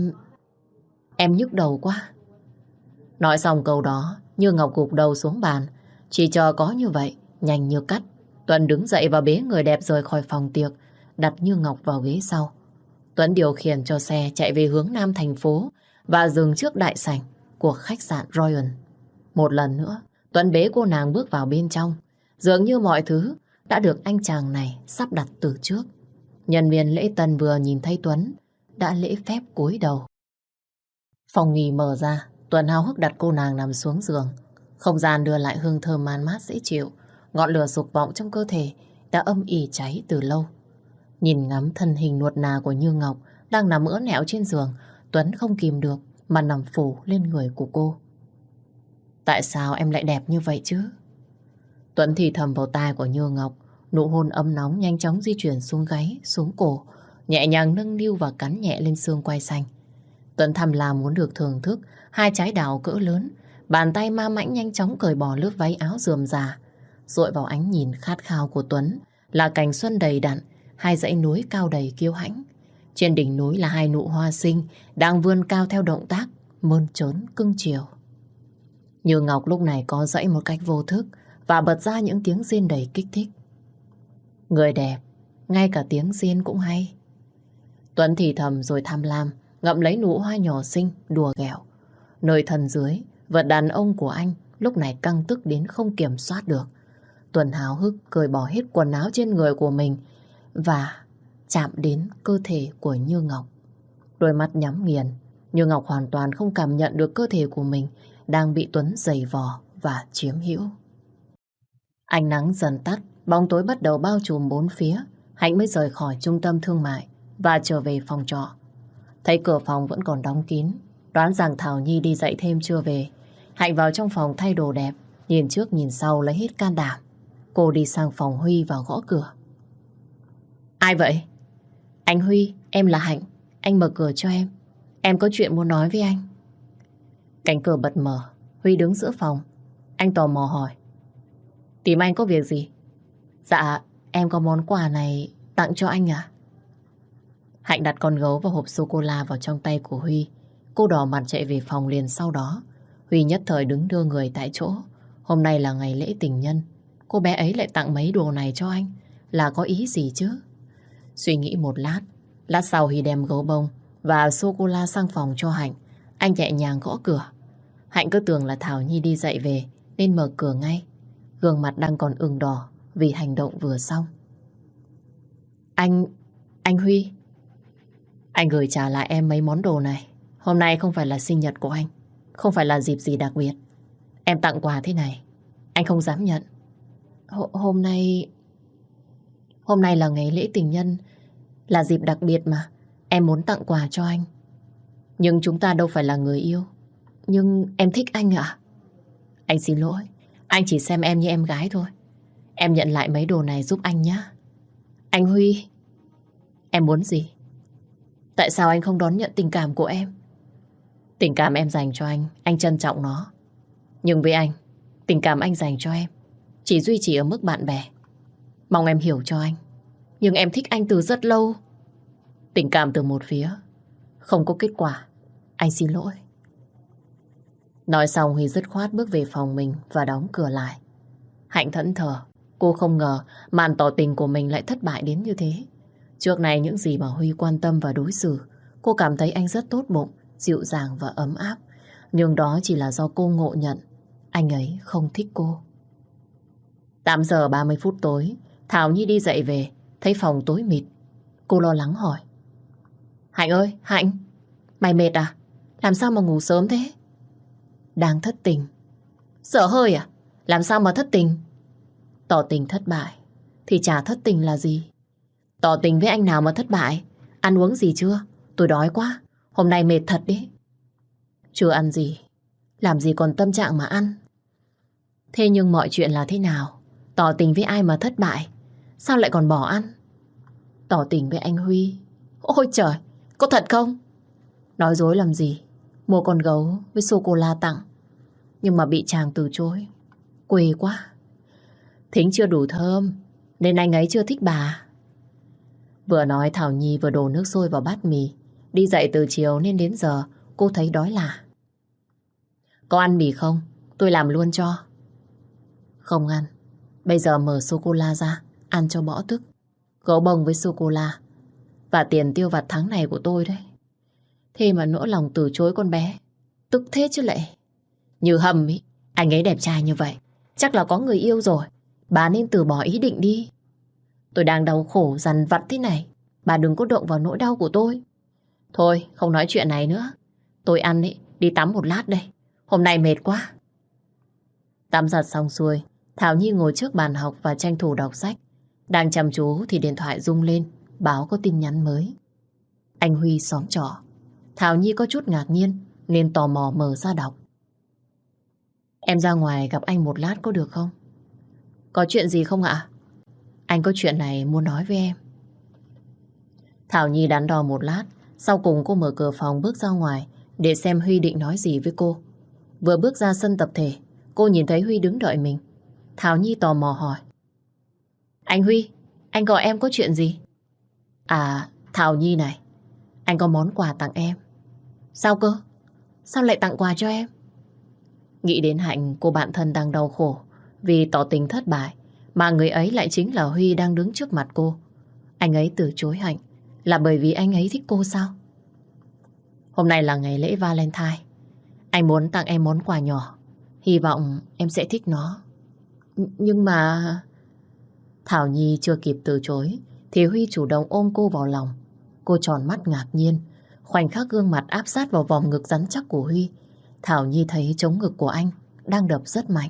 em nhức đầu quá. Nói xong câu đó, Như Ngọc gục đầu xuống bàn. Chỉ chờ có như vậy, nhanh như cắt, Tuấn đứng dậy và bế người đẹp rời khỏi phòng tiệc, đặt Như Ngọc vào ghế sau. Tuấn điều khiển cho xe chạy về hướng Nam thành phố và dừng trước đại sảnh của khách sạn Royal. Một lần nữa, Tuấn bế cô nàng bước vào bên trong. Dường như mọi thứ đã được anh chàng này sắp đặt từ trước. Nhân viên lễ tân vừa nhìn thấy Tuấn đã lễ phép cúi đầu. Phòng nghỉ mở ra, Tuấn háo hức đặt cô nàng nằm xuống giường. Không gian đưa lại hương thơm man mát dễ chịu. Ngọn lửa dục vọng trong cơ thể đã âm ỉ cháy từ lâu. Nhìn ngắm thân hình nuột nà của Như Ngọc đang nằm ưỡn ẹo trên giường, Tuấn không kìm được mà nằm phủ lên người của cô. Tại sao em lại đẹp như vậy chứ? Tuấn thì thầm vào tai của Như Ngọc. Nụ hôn ấm nóng nhanh chóng di chuyển xuống gáy, xuống cổ, nhẹ nhàng nâng niu và cắn nhẹ lên xương quai xanh. Tuấn thầm làm muốn được thưởng thức hai trái đào cỡ lớn. Bàn tay ma mãnh nhanh chóng cởi bỏ lớp váy áo rườm rà. Dội vào ánh nhìn khát khao của Tuấn là cảnh xuân đầy đặn, hai dãy núi cao đầy kiêu hãnh. Trên đỉnh núi là hai nụ hoa xinh đang vươn cao theo động tác mơn trớn cưng chiều. Như Ngọc lúc này có dãy một cách vô thức và bật ra những tiếng rên đầy kích thích. Người đẹp, ngay cả tiếng rên cũng hay. Tuấn thì thầm rồi tham lam ngậm lấy nụ hoa nhỏ xinh đùa ghẹo. Nơi thân dưới, vật đàn ông của anh lúc này căng tức đến không kiểm soát được. Tuấn háo hức cởi bỏ hết quần áo trên người của mình và chạm đến cơ thể của Như Ngọc. Đôi mắt nhắm nghiền, Như Ngọc hoàn toàn không cảm nhận được cơ thể của mình đang bị Tuấn giày vò và chiếm hữu. Ánh nắng dần tắt, bóng tối bắt đầu bao trùm bốn phía. Hạnh mới rời khỏi trung tâm thương mại và trở về phòng trọ. Thấy cửa phòng vẫn còn đóng kín, đoán rằng Thảo Nhi đi dạy thêm chưa về. Hạnh vào trong phòng thay đồ đẹp, nhìn trước nhìn sau lấy hết can đảm. Cô đi sang phòng Huy và gõ cửa. Ai vậy? Anh Huy, em là Hạnh. Anh mở cửa cho em. Em có chuyện muốn nói với anh. Cánh cửa bật mở, Huy đứng giữa phòng. Anh tò mò hỏi. Tìm anh có việc gì? Dạ, em có món quà này tặng cho anh à? Hạnh đặt con gấu và hộp sô-cô-la vào trong tay của Huy. Cô đỏ mặt chạy về phòng liền sau đó. Huy nhất thời đứng đưa người tại chỗ. Hôm nay là ngày lễ tình nhân. Cô bé ấy lại tặng mấy đồ này cho anh. Là có ý gì chứ? Suy nghĩ một lát. Lát sau Huy đem gấu bông và sô-cô-la sang phòng cho Hạnh. Anh nhẹ nhàng gõ cửa. Hạnh cứ tưởng là Thảo Nhi đi dạy về nên mở cửa ngay. Gương mặt đang còn ửng đỏ vì hành động vừa xong. Anh Huy. Anh gửi trả lại em mấy món đồ này. Hôm nay không phải là sinh nhật của anh, không phải là dịp gì đặc biệt. Em tặng quà thế này anh không dám nhận. Hôm nay là ngày lễ tình nhân, là dịp đặc biệt mà. Em muốn tặng quà cho anh. Nhưng chúng ta đâu phải là người yêu. Nhưng em thích anh ạ. Anh xin lỗi, anh chỉ xem em như em gái thôi. Em nhận lại mấy đồ này giúp anh nhé. Anh Huy. Em muốn gì? Tại sao anh không đón nhận tình cảm của em? Tình cảm em dành cho anh trân trọng nó. Nhưng với anh, tình cảm anh dành cho em chỉ duy trì ở mức bạn bè. Mong em hiểu cho anh. Nhưng em thích anh từ rất lâu. Tình cảm từ một phía không có kết quả. Anh xin lỗi. Nói xong Huy dứt khoát bước về phòng mình và đóng cửa lại. Hạnh thẫn thờ. Cô không ngờ màn tỏ tình của mình lại thất bại đến như thế. Trước này những gì mà Huy quan tâm và đối xử, cô cảm thấy anh rất tốt bụng, dịu dàng và ấm áp. Nhưng đó chỉ là do cô ngộ nhận anh ấy không thích cô. 8 giờ 30 phút tối, Thảo Nhi đi dậy về, thấy phòng tối mịt. Cô lo lắng hỏi. Hạnh ơi, Hạnh, mày mệt à? Làm sao mà ngủ sớm thế? Đang thất tình. Dở hơi à? Làm sao mà thất tình? Tỏ tình thất bại thì chả thất tình là gì. Tỏ tình với anh nào mà thất bại? Ăn uống gì chưa? Tôi đói quá. Hôm nay mệt thật đấy. Chưa ăn gì. Làm gì còn tâm trạng mà ăn. Thế nhưng mọi chuyện là thế nào? Tỏ tình với ai mà thất bại? Sao lại còn bỏ ăn? Tỏ tình với anh Huy. Ôi trời, có thật không? Nói dối làm gì? Mua con gấu với sô-cô-la tặng, nhưng mà bị chàng từ chối. Quê quá. Thính chưa đủ thơm nên anh ấy chưa thích bà. Vừa nói Thảo Nhi vừa đổ nước sôi vào bát mì. Đi dậy từ chiều nên đến giờ cô thấy đói lả. Có ăn mì không? Tôi làm luôn cho. Không ăn. Bây giờ mở sô-cô-la ra, ăn cho bỏ tức. Gấu bông với sô-cô-la và tiền tiêu vặt tháng này của tôi đấy. Thế mà nỗi lòng từ chối con bé. Tức thế chứ lại. Như Hầm ý, anh ấy đẹp trai như vậy, chắc là có người yêu rồi. Bà nên từ bỏ ý định đi. Tôi đang đau khổ dằn vặt thế này, bà đừng có động vào nỗi đau của tôi. Thôi, không nói chuyện này nữa. Tôi ăn ý, đi tắm một lát đây. Hôm nay mệt quá. Tắm giặt xong xuôi, Thảo Nhi ngồi trước bàn học và tranh thủ đọc sách. Đang chăm chú thì điện thoại rung lên, báo có tin nhắn mới. Anh Huy xóm trọ. Thảo Nhi có chút ngạc nhiên nên tò mò mở ra đọc. Em ra ngoài gặp anh một lát có được không? Có chuyện gì không ạ? Anh có chuyện này muốn nói với em. Thảo Nhi đắn đo một lát, sau cùng cô mở cửa phòng bước ra ngoài để xem Huy định nói gì với cô. Vừa bước ra sân tập thể, cô nhìn thấy Huy đứng đợi mình. Thảo Nhi tò mò hỏi. Anh Huy, anh gọi em có chuyện gì? À, Thảo Nhi này, anh có món quà tặng em. Sao cơ? Sao lại tặng quà cho em? Nghĩ đến Hạnh, cô bạn thân đang đau khổ vì tỏ tình thất bại, mà người ấy lại chính là Huy đang đứng trước mặt cô. Anh ấy từ chối Hạnh là bởi vì anh ấy thích cô sao? Hôm nay là ngày lễ Valentine. Anh muốn tặng em món quà nhỏ, hy vọng em sẽ thích nó. Nhưng mà... Thảo Nhi chưa kịp từ chối thì Huy chủ động ôm cô vào lòng. Cô tròn mắt ngạc nhiên. Khoảnh khắc gương mặt áp sát vào vòng ngực rắn chắc của Huy, Thảo Nhi thấy trống ngực của anh đang đập rất mạnh.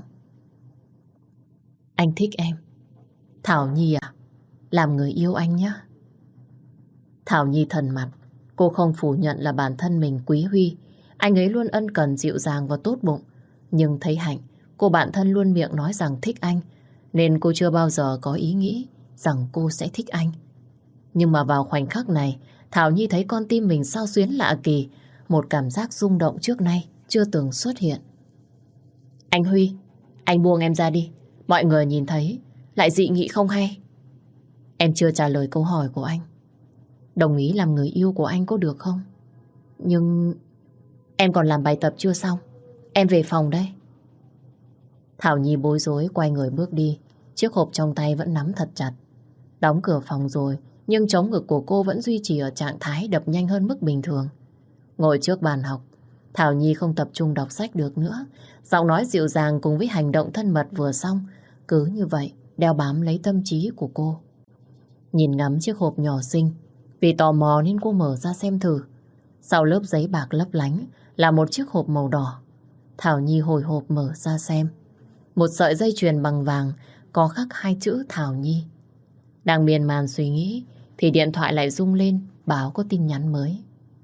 Anh thích em. Thảo Nhi à? Làm người yêu anh nhé. Thảo Nhi thần mặt. Cô không phủ nhận là bản thân mình quý Huy. Anh ấy luôn ân cần dịu dàng và tốt bụng. Nhưng thấy Hạnh, cô bạn thân luôn miệng nói rằng thích anh, nên cô chưa bao giờ có ý nghĩ rằng cô sẽ thích anh. Nhưng mà vào khoảnh khắc này, Thảo Nhi thấy con tim mình xao xuyến lạ kỳ. Một cảm giác rung động trước nay chưa từng xuất hiện. Anh Huy, anh buông em ra đi. Mọi người nhìn thấy lại dị nghị không hay. Em chưa trả lời câu hỏi của anh. Đồng ý làm người yêu của anh có được không? Nhưng em còn làm bài tập chưa xong. Em về phòng đây. Thảo Nhi bối rối quay người bước đi. Chiếc hộp trong tay vẫn nắm thật chặt. Đóng cửa phòng rồi, nhưng trống ngực của cô vẫn duy trì ở trạng thái đập nhanh hơn mức bình thường. Ngồi trước bàn học, Thảo Nhi không tập trung đọc sách được nữa. Giọng nói dịu dàng cùng với hành động thân mật vừa xong cứ như vậy đeo bám lấy tâm trí của cô. Nhìn ngắm chiếc hộp nhỏ xinh, vì tò mò nên cô mở ra xem thử. Sau lớp giấy bạc lấp lánh là một chiếc hộp màu đỏ. Thảo Nhi hồi hộp mở ra xem. Một sợi dây chuyền bằng vàng có khắc hai chữ Thảo Nhi. Đang miên man suy nghĩ thì điện thoại lại rung lên báo có tin nhắn mới.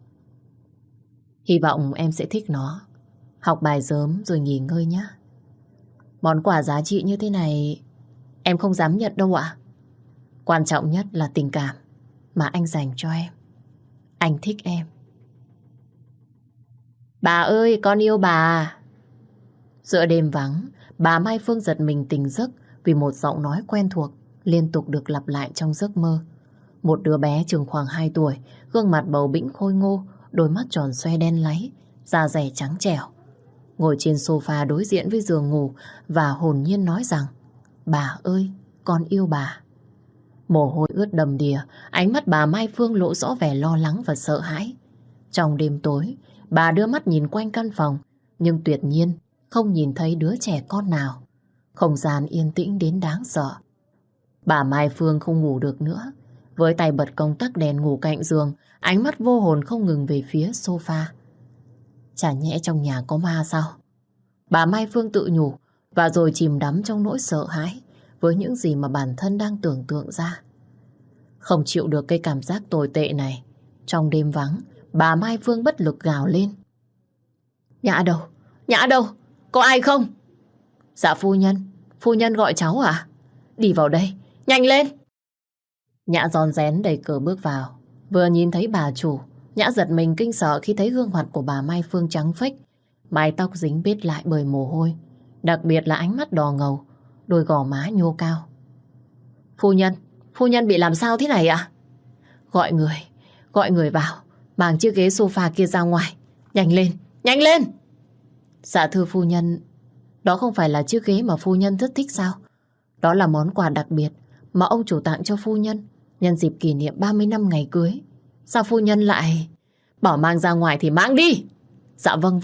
Hy vọng em sẽ thích nó. Học bài sớm rồi nghỉ ngơi nhé. Món quà giá trị như thế này em không dám nhận đâu ạ. Quan trọng nhất là tình cảm mà anh dành cho em. Anh thích em. Bà ơi, con yêu bà. Giữa đêm vắng, bà Mai Phương giật mình tỉnh giấc vì một giọng nói quen thuộc liên tục được lặp lại trong giấc mơ. Một đứa bé chừng khoảng 2 tuổi, gương mặt bầu bĩnh khôi ngô, đôi mắt tròn xoe đen láy, da dẻ trắng trẻo. Ngồi trên sofa đối diện với giường ngủ và hồn nhiên nói rằng: bà ơi, con yêu bà. Mồ hôi ướt đầm đìa, ánh mắt bà Mai Phương lộ rõ vẻ lo lắng và sợ hãi. Trong đêm tối, bà đưa mắt nhìn quanh căn phòng, nhưng tuyệt nhiên không nhìn thấy đứa trẻ con nào. Không gian yên tĩnh đến đáng sợ. Bà Mai Phương không ngủ được nữa. Với tay bật công tắc đèn ngủ cạnh giường, ánh mắt vô hồn không ngừng về phía sofa. Chả nhẽ trong nhà có ma sao? Bà Mai Phương tự nhủ, và rồi chìm đắm trong nỗi sợ hãi với những gì mà bản thân đang tưởng tượng ra. Không chịu được cái cảm giác tồi tệ này, trong đêm vắng, bà Mai Phương bất lực gào lên. Nhã đâu? Nhã đâu? Có ai không? Dạ phu nhân gọi cháu à? Đi vào đây, nhanh lên! Nhã rón rén đẩy cửa bước vào. Vừa nhìn thấy bà chủ, Nhã giật mình kinh sợ khi thấy gương mặt của bà Mai Phương trắng phếch, mái tóc dính bết lại bởi mồ hôi, đặc biệt là ánh mắt đỏ ngầu, đôi gò má nhô cao. Phu nhân bị làm sao thế này ạ? Gọi người vào, mang chiếc ghế sofa kia ra ngoài, nhanh lên! Dạ thưa phu nhân, đó không phải là chiếc ghế mà phu nhân rất thích sao? Đó là món quà đặc biệt mà ông chủ tặng cho phu nhân nhân dịp kỷ niệm 30 năm ngày cưới. Sao phu nhân lại bảo mang ra ngoài thì mang đi? Dạ vâng.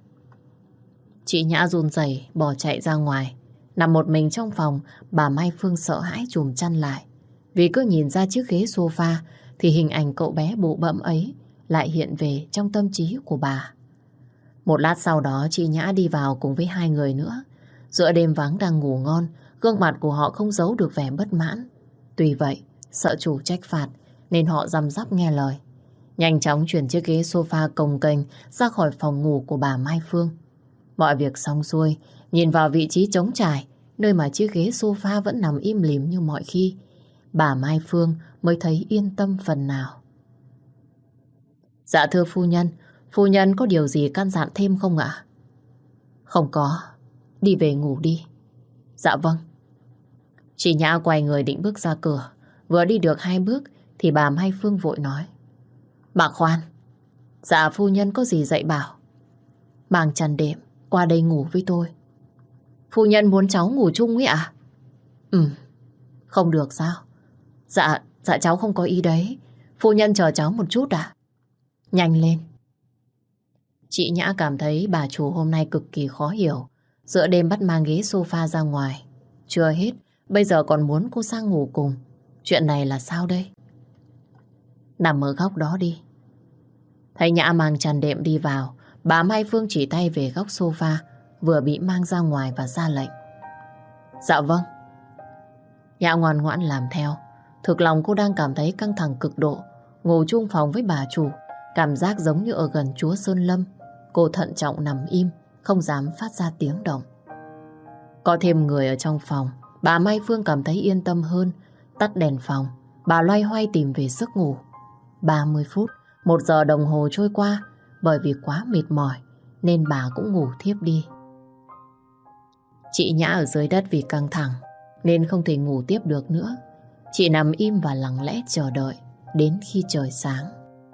Chị Nhã run rẩy bỏ chạy ra ngoài. Nằm một mình trong phòng, bà Mai Phương sợ hãi chùm chăn lại. Vì cứ nhìn ra chiếc ghế sofa thì hình ảnh cậu bé bụ bẫm ấy lại hiện về trong tâm trí của bà. Một lát sau đó chị Nhã đi vào cùng với 2 người nữa. Giữa đêm vắng đang ngủ ngon, gương mặt của họ không giấu được vẻ bất mãn. Tuy vậy, sợ chủ trách phạt nên họ răm rắp nghe lời. Nhanh chóng chuyển chiếc ghế sofa cồng kềnh ra khỏi phòng ngủ của bà Mai Phương. Mọi việc xong xuôi, nhìn vào vị trí trống trải, nơi mà chiếc ghế sofa vẫn nằm im lìm như mọi khi, bà Mai Phương mới thấy yên tâm phần nào. Dạ thưa phu nhân có điều gì căn dặn thêm không ạ? Không có, đi về ngủ đi. Dạ vâng. Chị Nhã quay người định bước ra cửa. Vừa đi được 2 bước thì bà Mai Phương vội nói: Bà khoan, dạ phu nhân có gì dạy bảo. Mang chăn đệm qua đây ngủ với tôi. Phu nhân muốn cháu ngủ chung ấy ạ? Không được sao? Dạ cháu không có ý đấy. Phu nhân chờ cháu một chút ạ. Nhanh lên. Chị Nhã cảm thấy bà chủ hôm nay cực kỳ khó hiểu. Giữa đêm bắt mang ghế sofa ra ngoài. Chưa hết, bây giờ còn muốn cô sang ngủ cùng. Chuyện này là sao đây? Nằm ở góc đó đi. Thấy Nhã mang chăn đệm đi vào, bà Mai Phương chỉ tay về góc sofa vừa bị mang ra ngoài và ra lệnh. Dạ vâng. Nhã ngoan ngoãn làm theo. Thực lòng cô đang cảm thấy căng thẳng cực độ. Ngủ chung phòng với bà chủ, cảm giác giống như ở gần Chúa Sơn Lâm. Cô thận trọng nằm im, không dám phát ra tiếng động. Có thêm người ở trong phòng, bà Mai Phương cảm thấy yên tâm hơn. Tắt đèn phòng, bà loay hoay tìm về giấc ngủ. 30 phút, 1 giờ đồng hồ trôi qua. Bởi vì quá mệt mỏi nên bà cũng ngủ thiếp đi. Chị Nhã ở dưới đất vì căng thẳng nên không thể ngủ tiếp được nữa. Chị nằm im và lặng lẽ chờ đợi đến khi trời sáng.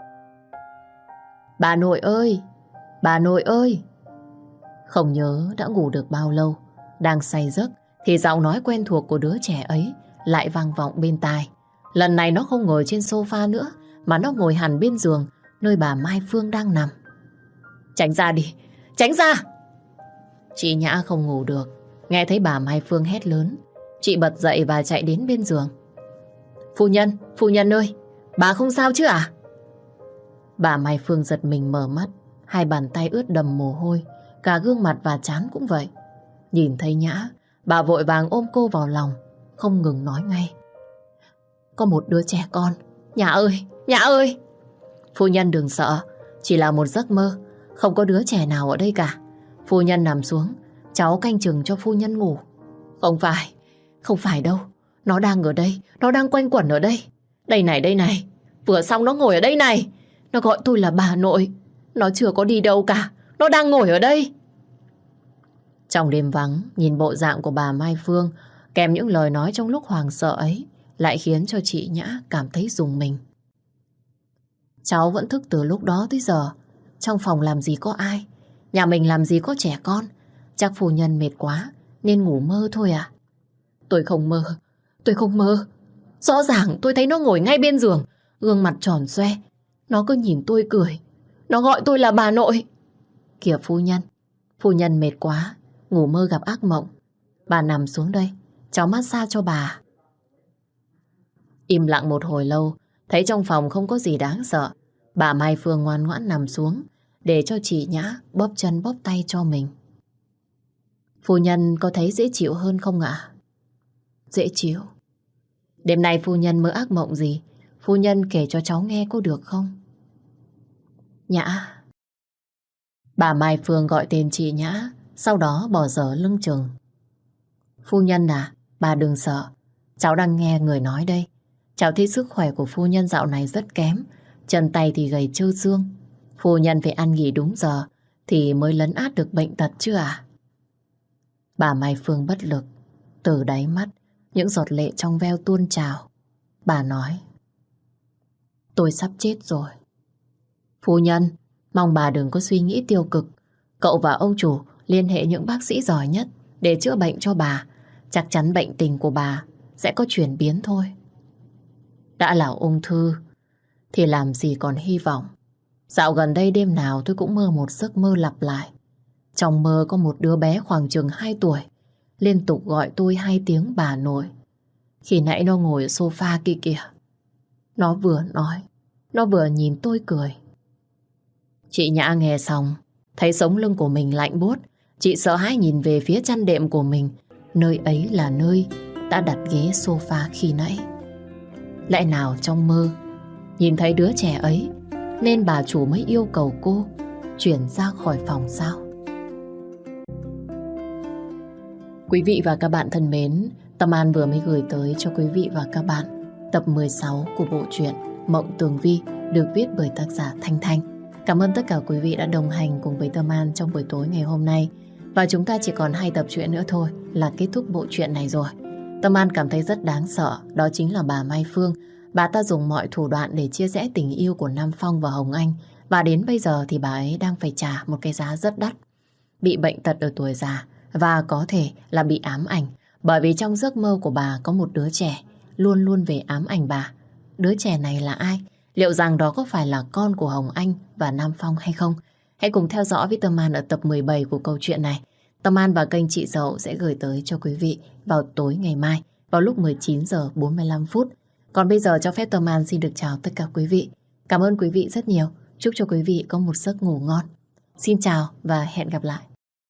Bà nội ơi! Bà nội ơi! Không nhớ đã ngủ được bao lâu, đang say giấc thì giọng nói quen thuộc của đứa trẻ ấy lại vang vọng bên tai. Lần này nó không ngồi trên sofa nữa, mà nó ngồi hẳn bên giường nơi bà Mai Phương đang nằm. Tránh ra đi! Tránh ra! Chị Nhã không ngủ được, nghe thấy bà Mai Phương hét lớn. Chị bật dậy và chạy đến bên giường. Phu nhân ơi! Bà không sao chứ à? Bà Mai Phương giật mình mở mắt, hai bàn tay ướt đầm mồ hôi, cả gương mặt và trán cũng vậy. Nhìn thấy Nhã, bà vội vàng ôm cô vào lòng, không ngừng nói ngay. Có một đứa trẻ con. Nhã ơi! Nhã ơi! Phu nhân đừng sợ, chỉ là một giấc mơ, không có đứa trẻ nào ở đây cả. Phu nhân nằm xuống, cháu canh chừng cho phu nhân ngủ. Không phải đâu, nó đang ở đây, nó đang quanh quẩn ở đây. Đây này, vừa xong nó ngồi ở đây này. Nó gọi tôi là bà nội, nó chưa có đi đâu cả, nó đang ngồi ở đây. Trong đêm vắng, nhìn bộ dạng của bà Mai Phương kèm những lời nói trong lúc hoảng sợ ấy lại khiến cho chị Nhã cảm thấy rùng mình. Cháu vẫn thức từ lúc đó tới giờ. Trong phòng làm gì có ai, nhà mình làm gì có trẻ con. Chắc phu nhân mệt quá nên ngủ mơ thôi à? Tôi không mơ. Rõ ràng tôi thấy nó ngồi ngay bên giường, gương mặt tròn xoe. Nó cứ nhìn tôi cười. Nó gọi tôi là bà nội. Kìa phu nhân mệt quá, ngủ mơ gặp ác mộng. Bà nằm xuống đây, cháu massage cho bà. Im lặng một hồi lâu, thấy trong phòng không có gì đáng sợ. Bà Mai Phương ngoan ngoãn nằm xuống để cho chị Nhã bóp chân bóp tay cho mình. Phu nhân có thấy dễ chịu hơn không ạ? Dễ chịu. Đêm nay phu nhân mơ ác mộng gì? Phu nhân kể cho cháu nghe có được không? Nhã. Bà Mai Phương gọi tên chị Nhã, sau đó bỏ dở lưng chừng. Phu nhân à, bà đừng sợ. Cháu đang nghe người nói đây. Cháu thấy sức khỏe của phu nhân dạo này rất kém, chân tay thì gầy trơ xương. Phu nhân phải ăn nghỉ đúng giờ thì mới lấn át được bệnh tật chứ à? Bà Mai Phương bất lực, từ đáy mắt những giọt lệ trong veo tuôn trào. Bà nói: Tôi sắp chết rồi. Phu nhân, mong bà đừng có suy nghĩ tiêu cực. Cậu và ông chủ liên hệ những bác sĩ giỏi nhất để chữa bệnh cho bà. Chắc chắn bệnh tình của bà sẽ có chuyển biến thôi. Đã là ung thư thì làm gì còn hy vọng. Dạo gần đây đêm nào tôi cũng mơ một giấc mơ lặp lại. Trong mơ có một đứa bé khoảng chừng 2 tuổi liên tục gọi tôi 2 tiếng bà nội. Khi nãy nó ngồi ở sofa kia kìa. Nó vừa nói, nó vừa nhìn tôi cười. Chị Nhã nghe xong, thấy sống lưng của mình lạnh buốt. Chị sợ hãi nhìn về phía chăn đệm của mình. Nơi ấy là nơi đã đặt ghế sofa khi nãy. Lẽ nào trong mơ nhìn thấy đứa trẻ ấy nên bà chủ mới yêu cầu cô chuyển ra khỏi phòng sao? Quý vị và các bạn thân mến, Tâm An vừa mới gửi tới cho quý vị và các bạn tập 16 của bộ truyện Mộng Tường Vi được viết bởi tác giả Thanh Thanh. Cảm ơn tất cả quý vị đã đồng hành cùng với Tâm An trong buổi tối ngày hôm nay. Và chúng ta chỉ còn 2 tập truyện nữa thôi là kết thúc bộ truyện này rồi. Tâm An cảm thấy rất đáng sợ, đó chính là bà Mai Phương. Bà ta dùng mọi thủ đoạn để chia rẽ tình yêu của Nam Phong và Hồng Anh. Và đến bây giờ thì bà ấy đang phải trả một cái giá rất đắt. Bị bệnh tật ở tuổi già và có thể là bị ám ảnh. Bởi vì trong giấc mơ của bà có một đứa trẻ luôn luôn về ám ảnh bà. Đứa trẻ này là ai? Liệu rằng đó có phải là con của Hồng Anh và Nam Phong hay không? Hãy cùng theo dõi với Tâm An ở tập 17 của câu chuyện này. Tâm An và kênh Chị Dậu sẽ gửi tới cho quý vị vào tối ngày mai vào lúc 19 giờ 45 phút. Còn bây giờ cho phép Tâm An xin được chào tất cả quý vị. Cảm ơn quý vị rất nhiều. Chúc cho quý vị có một giấc ngủ ngon. Xin chào và hẹn gặp lại.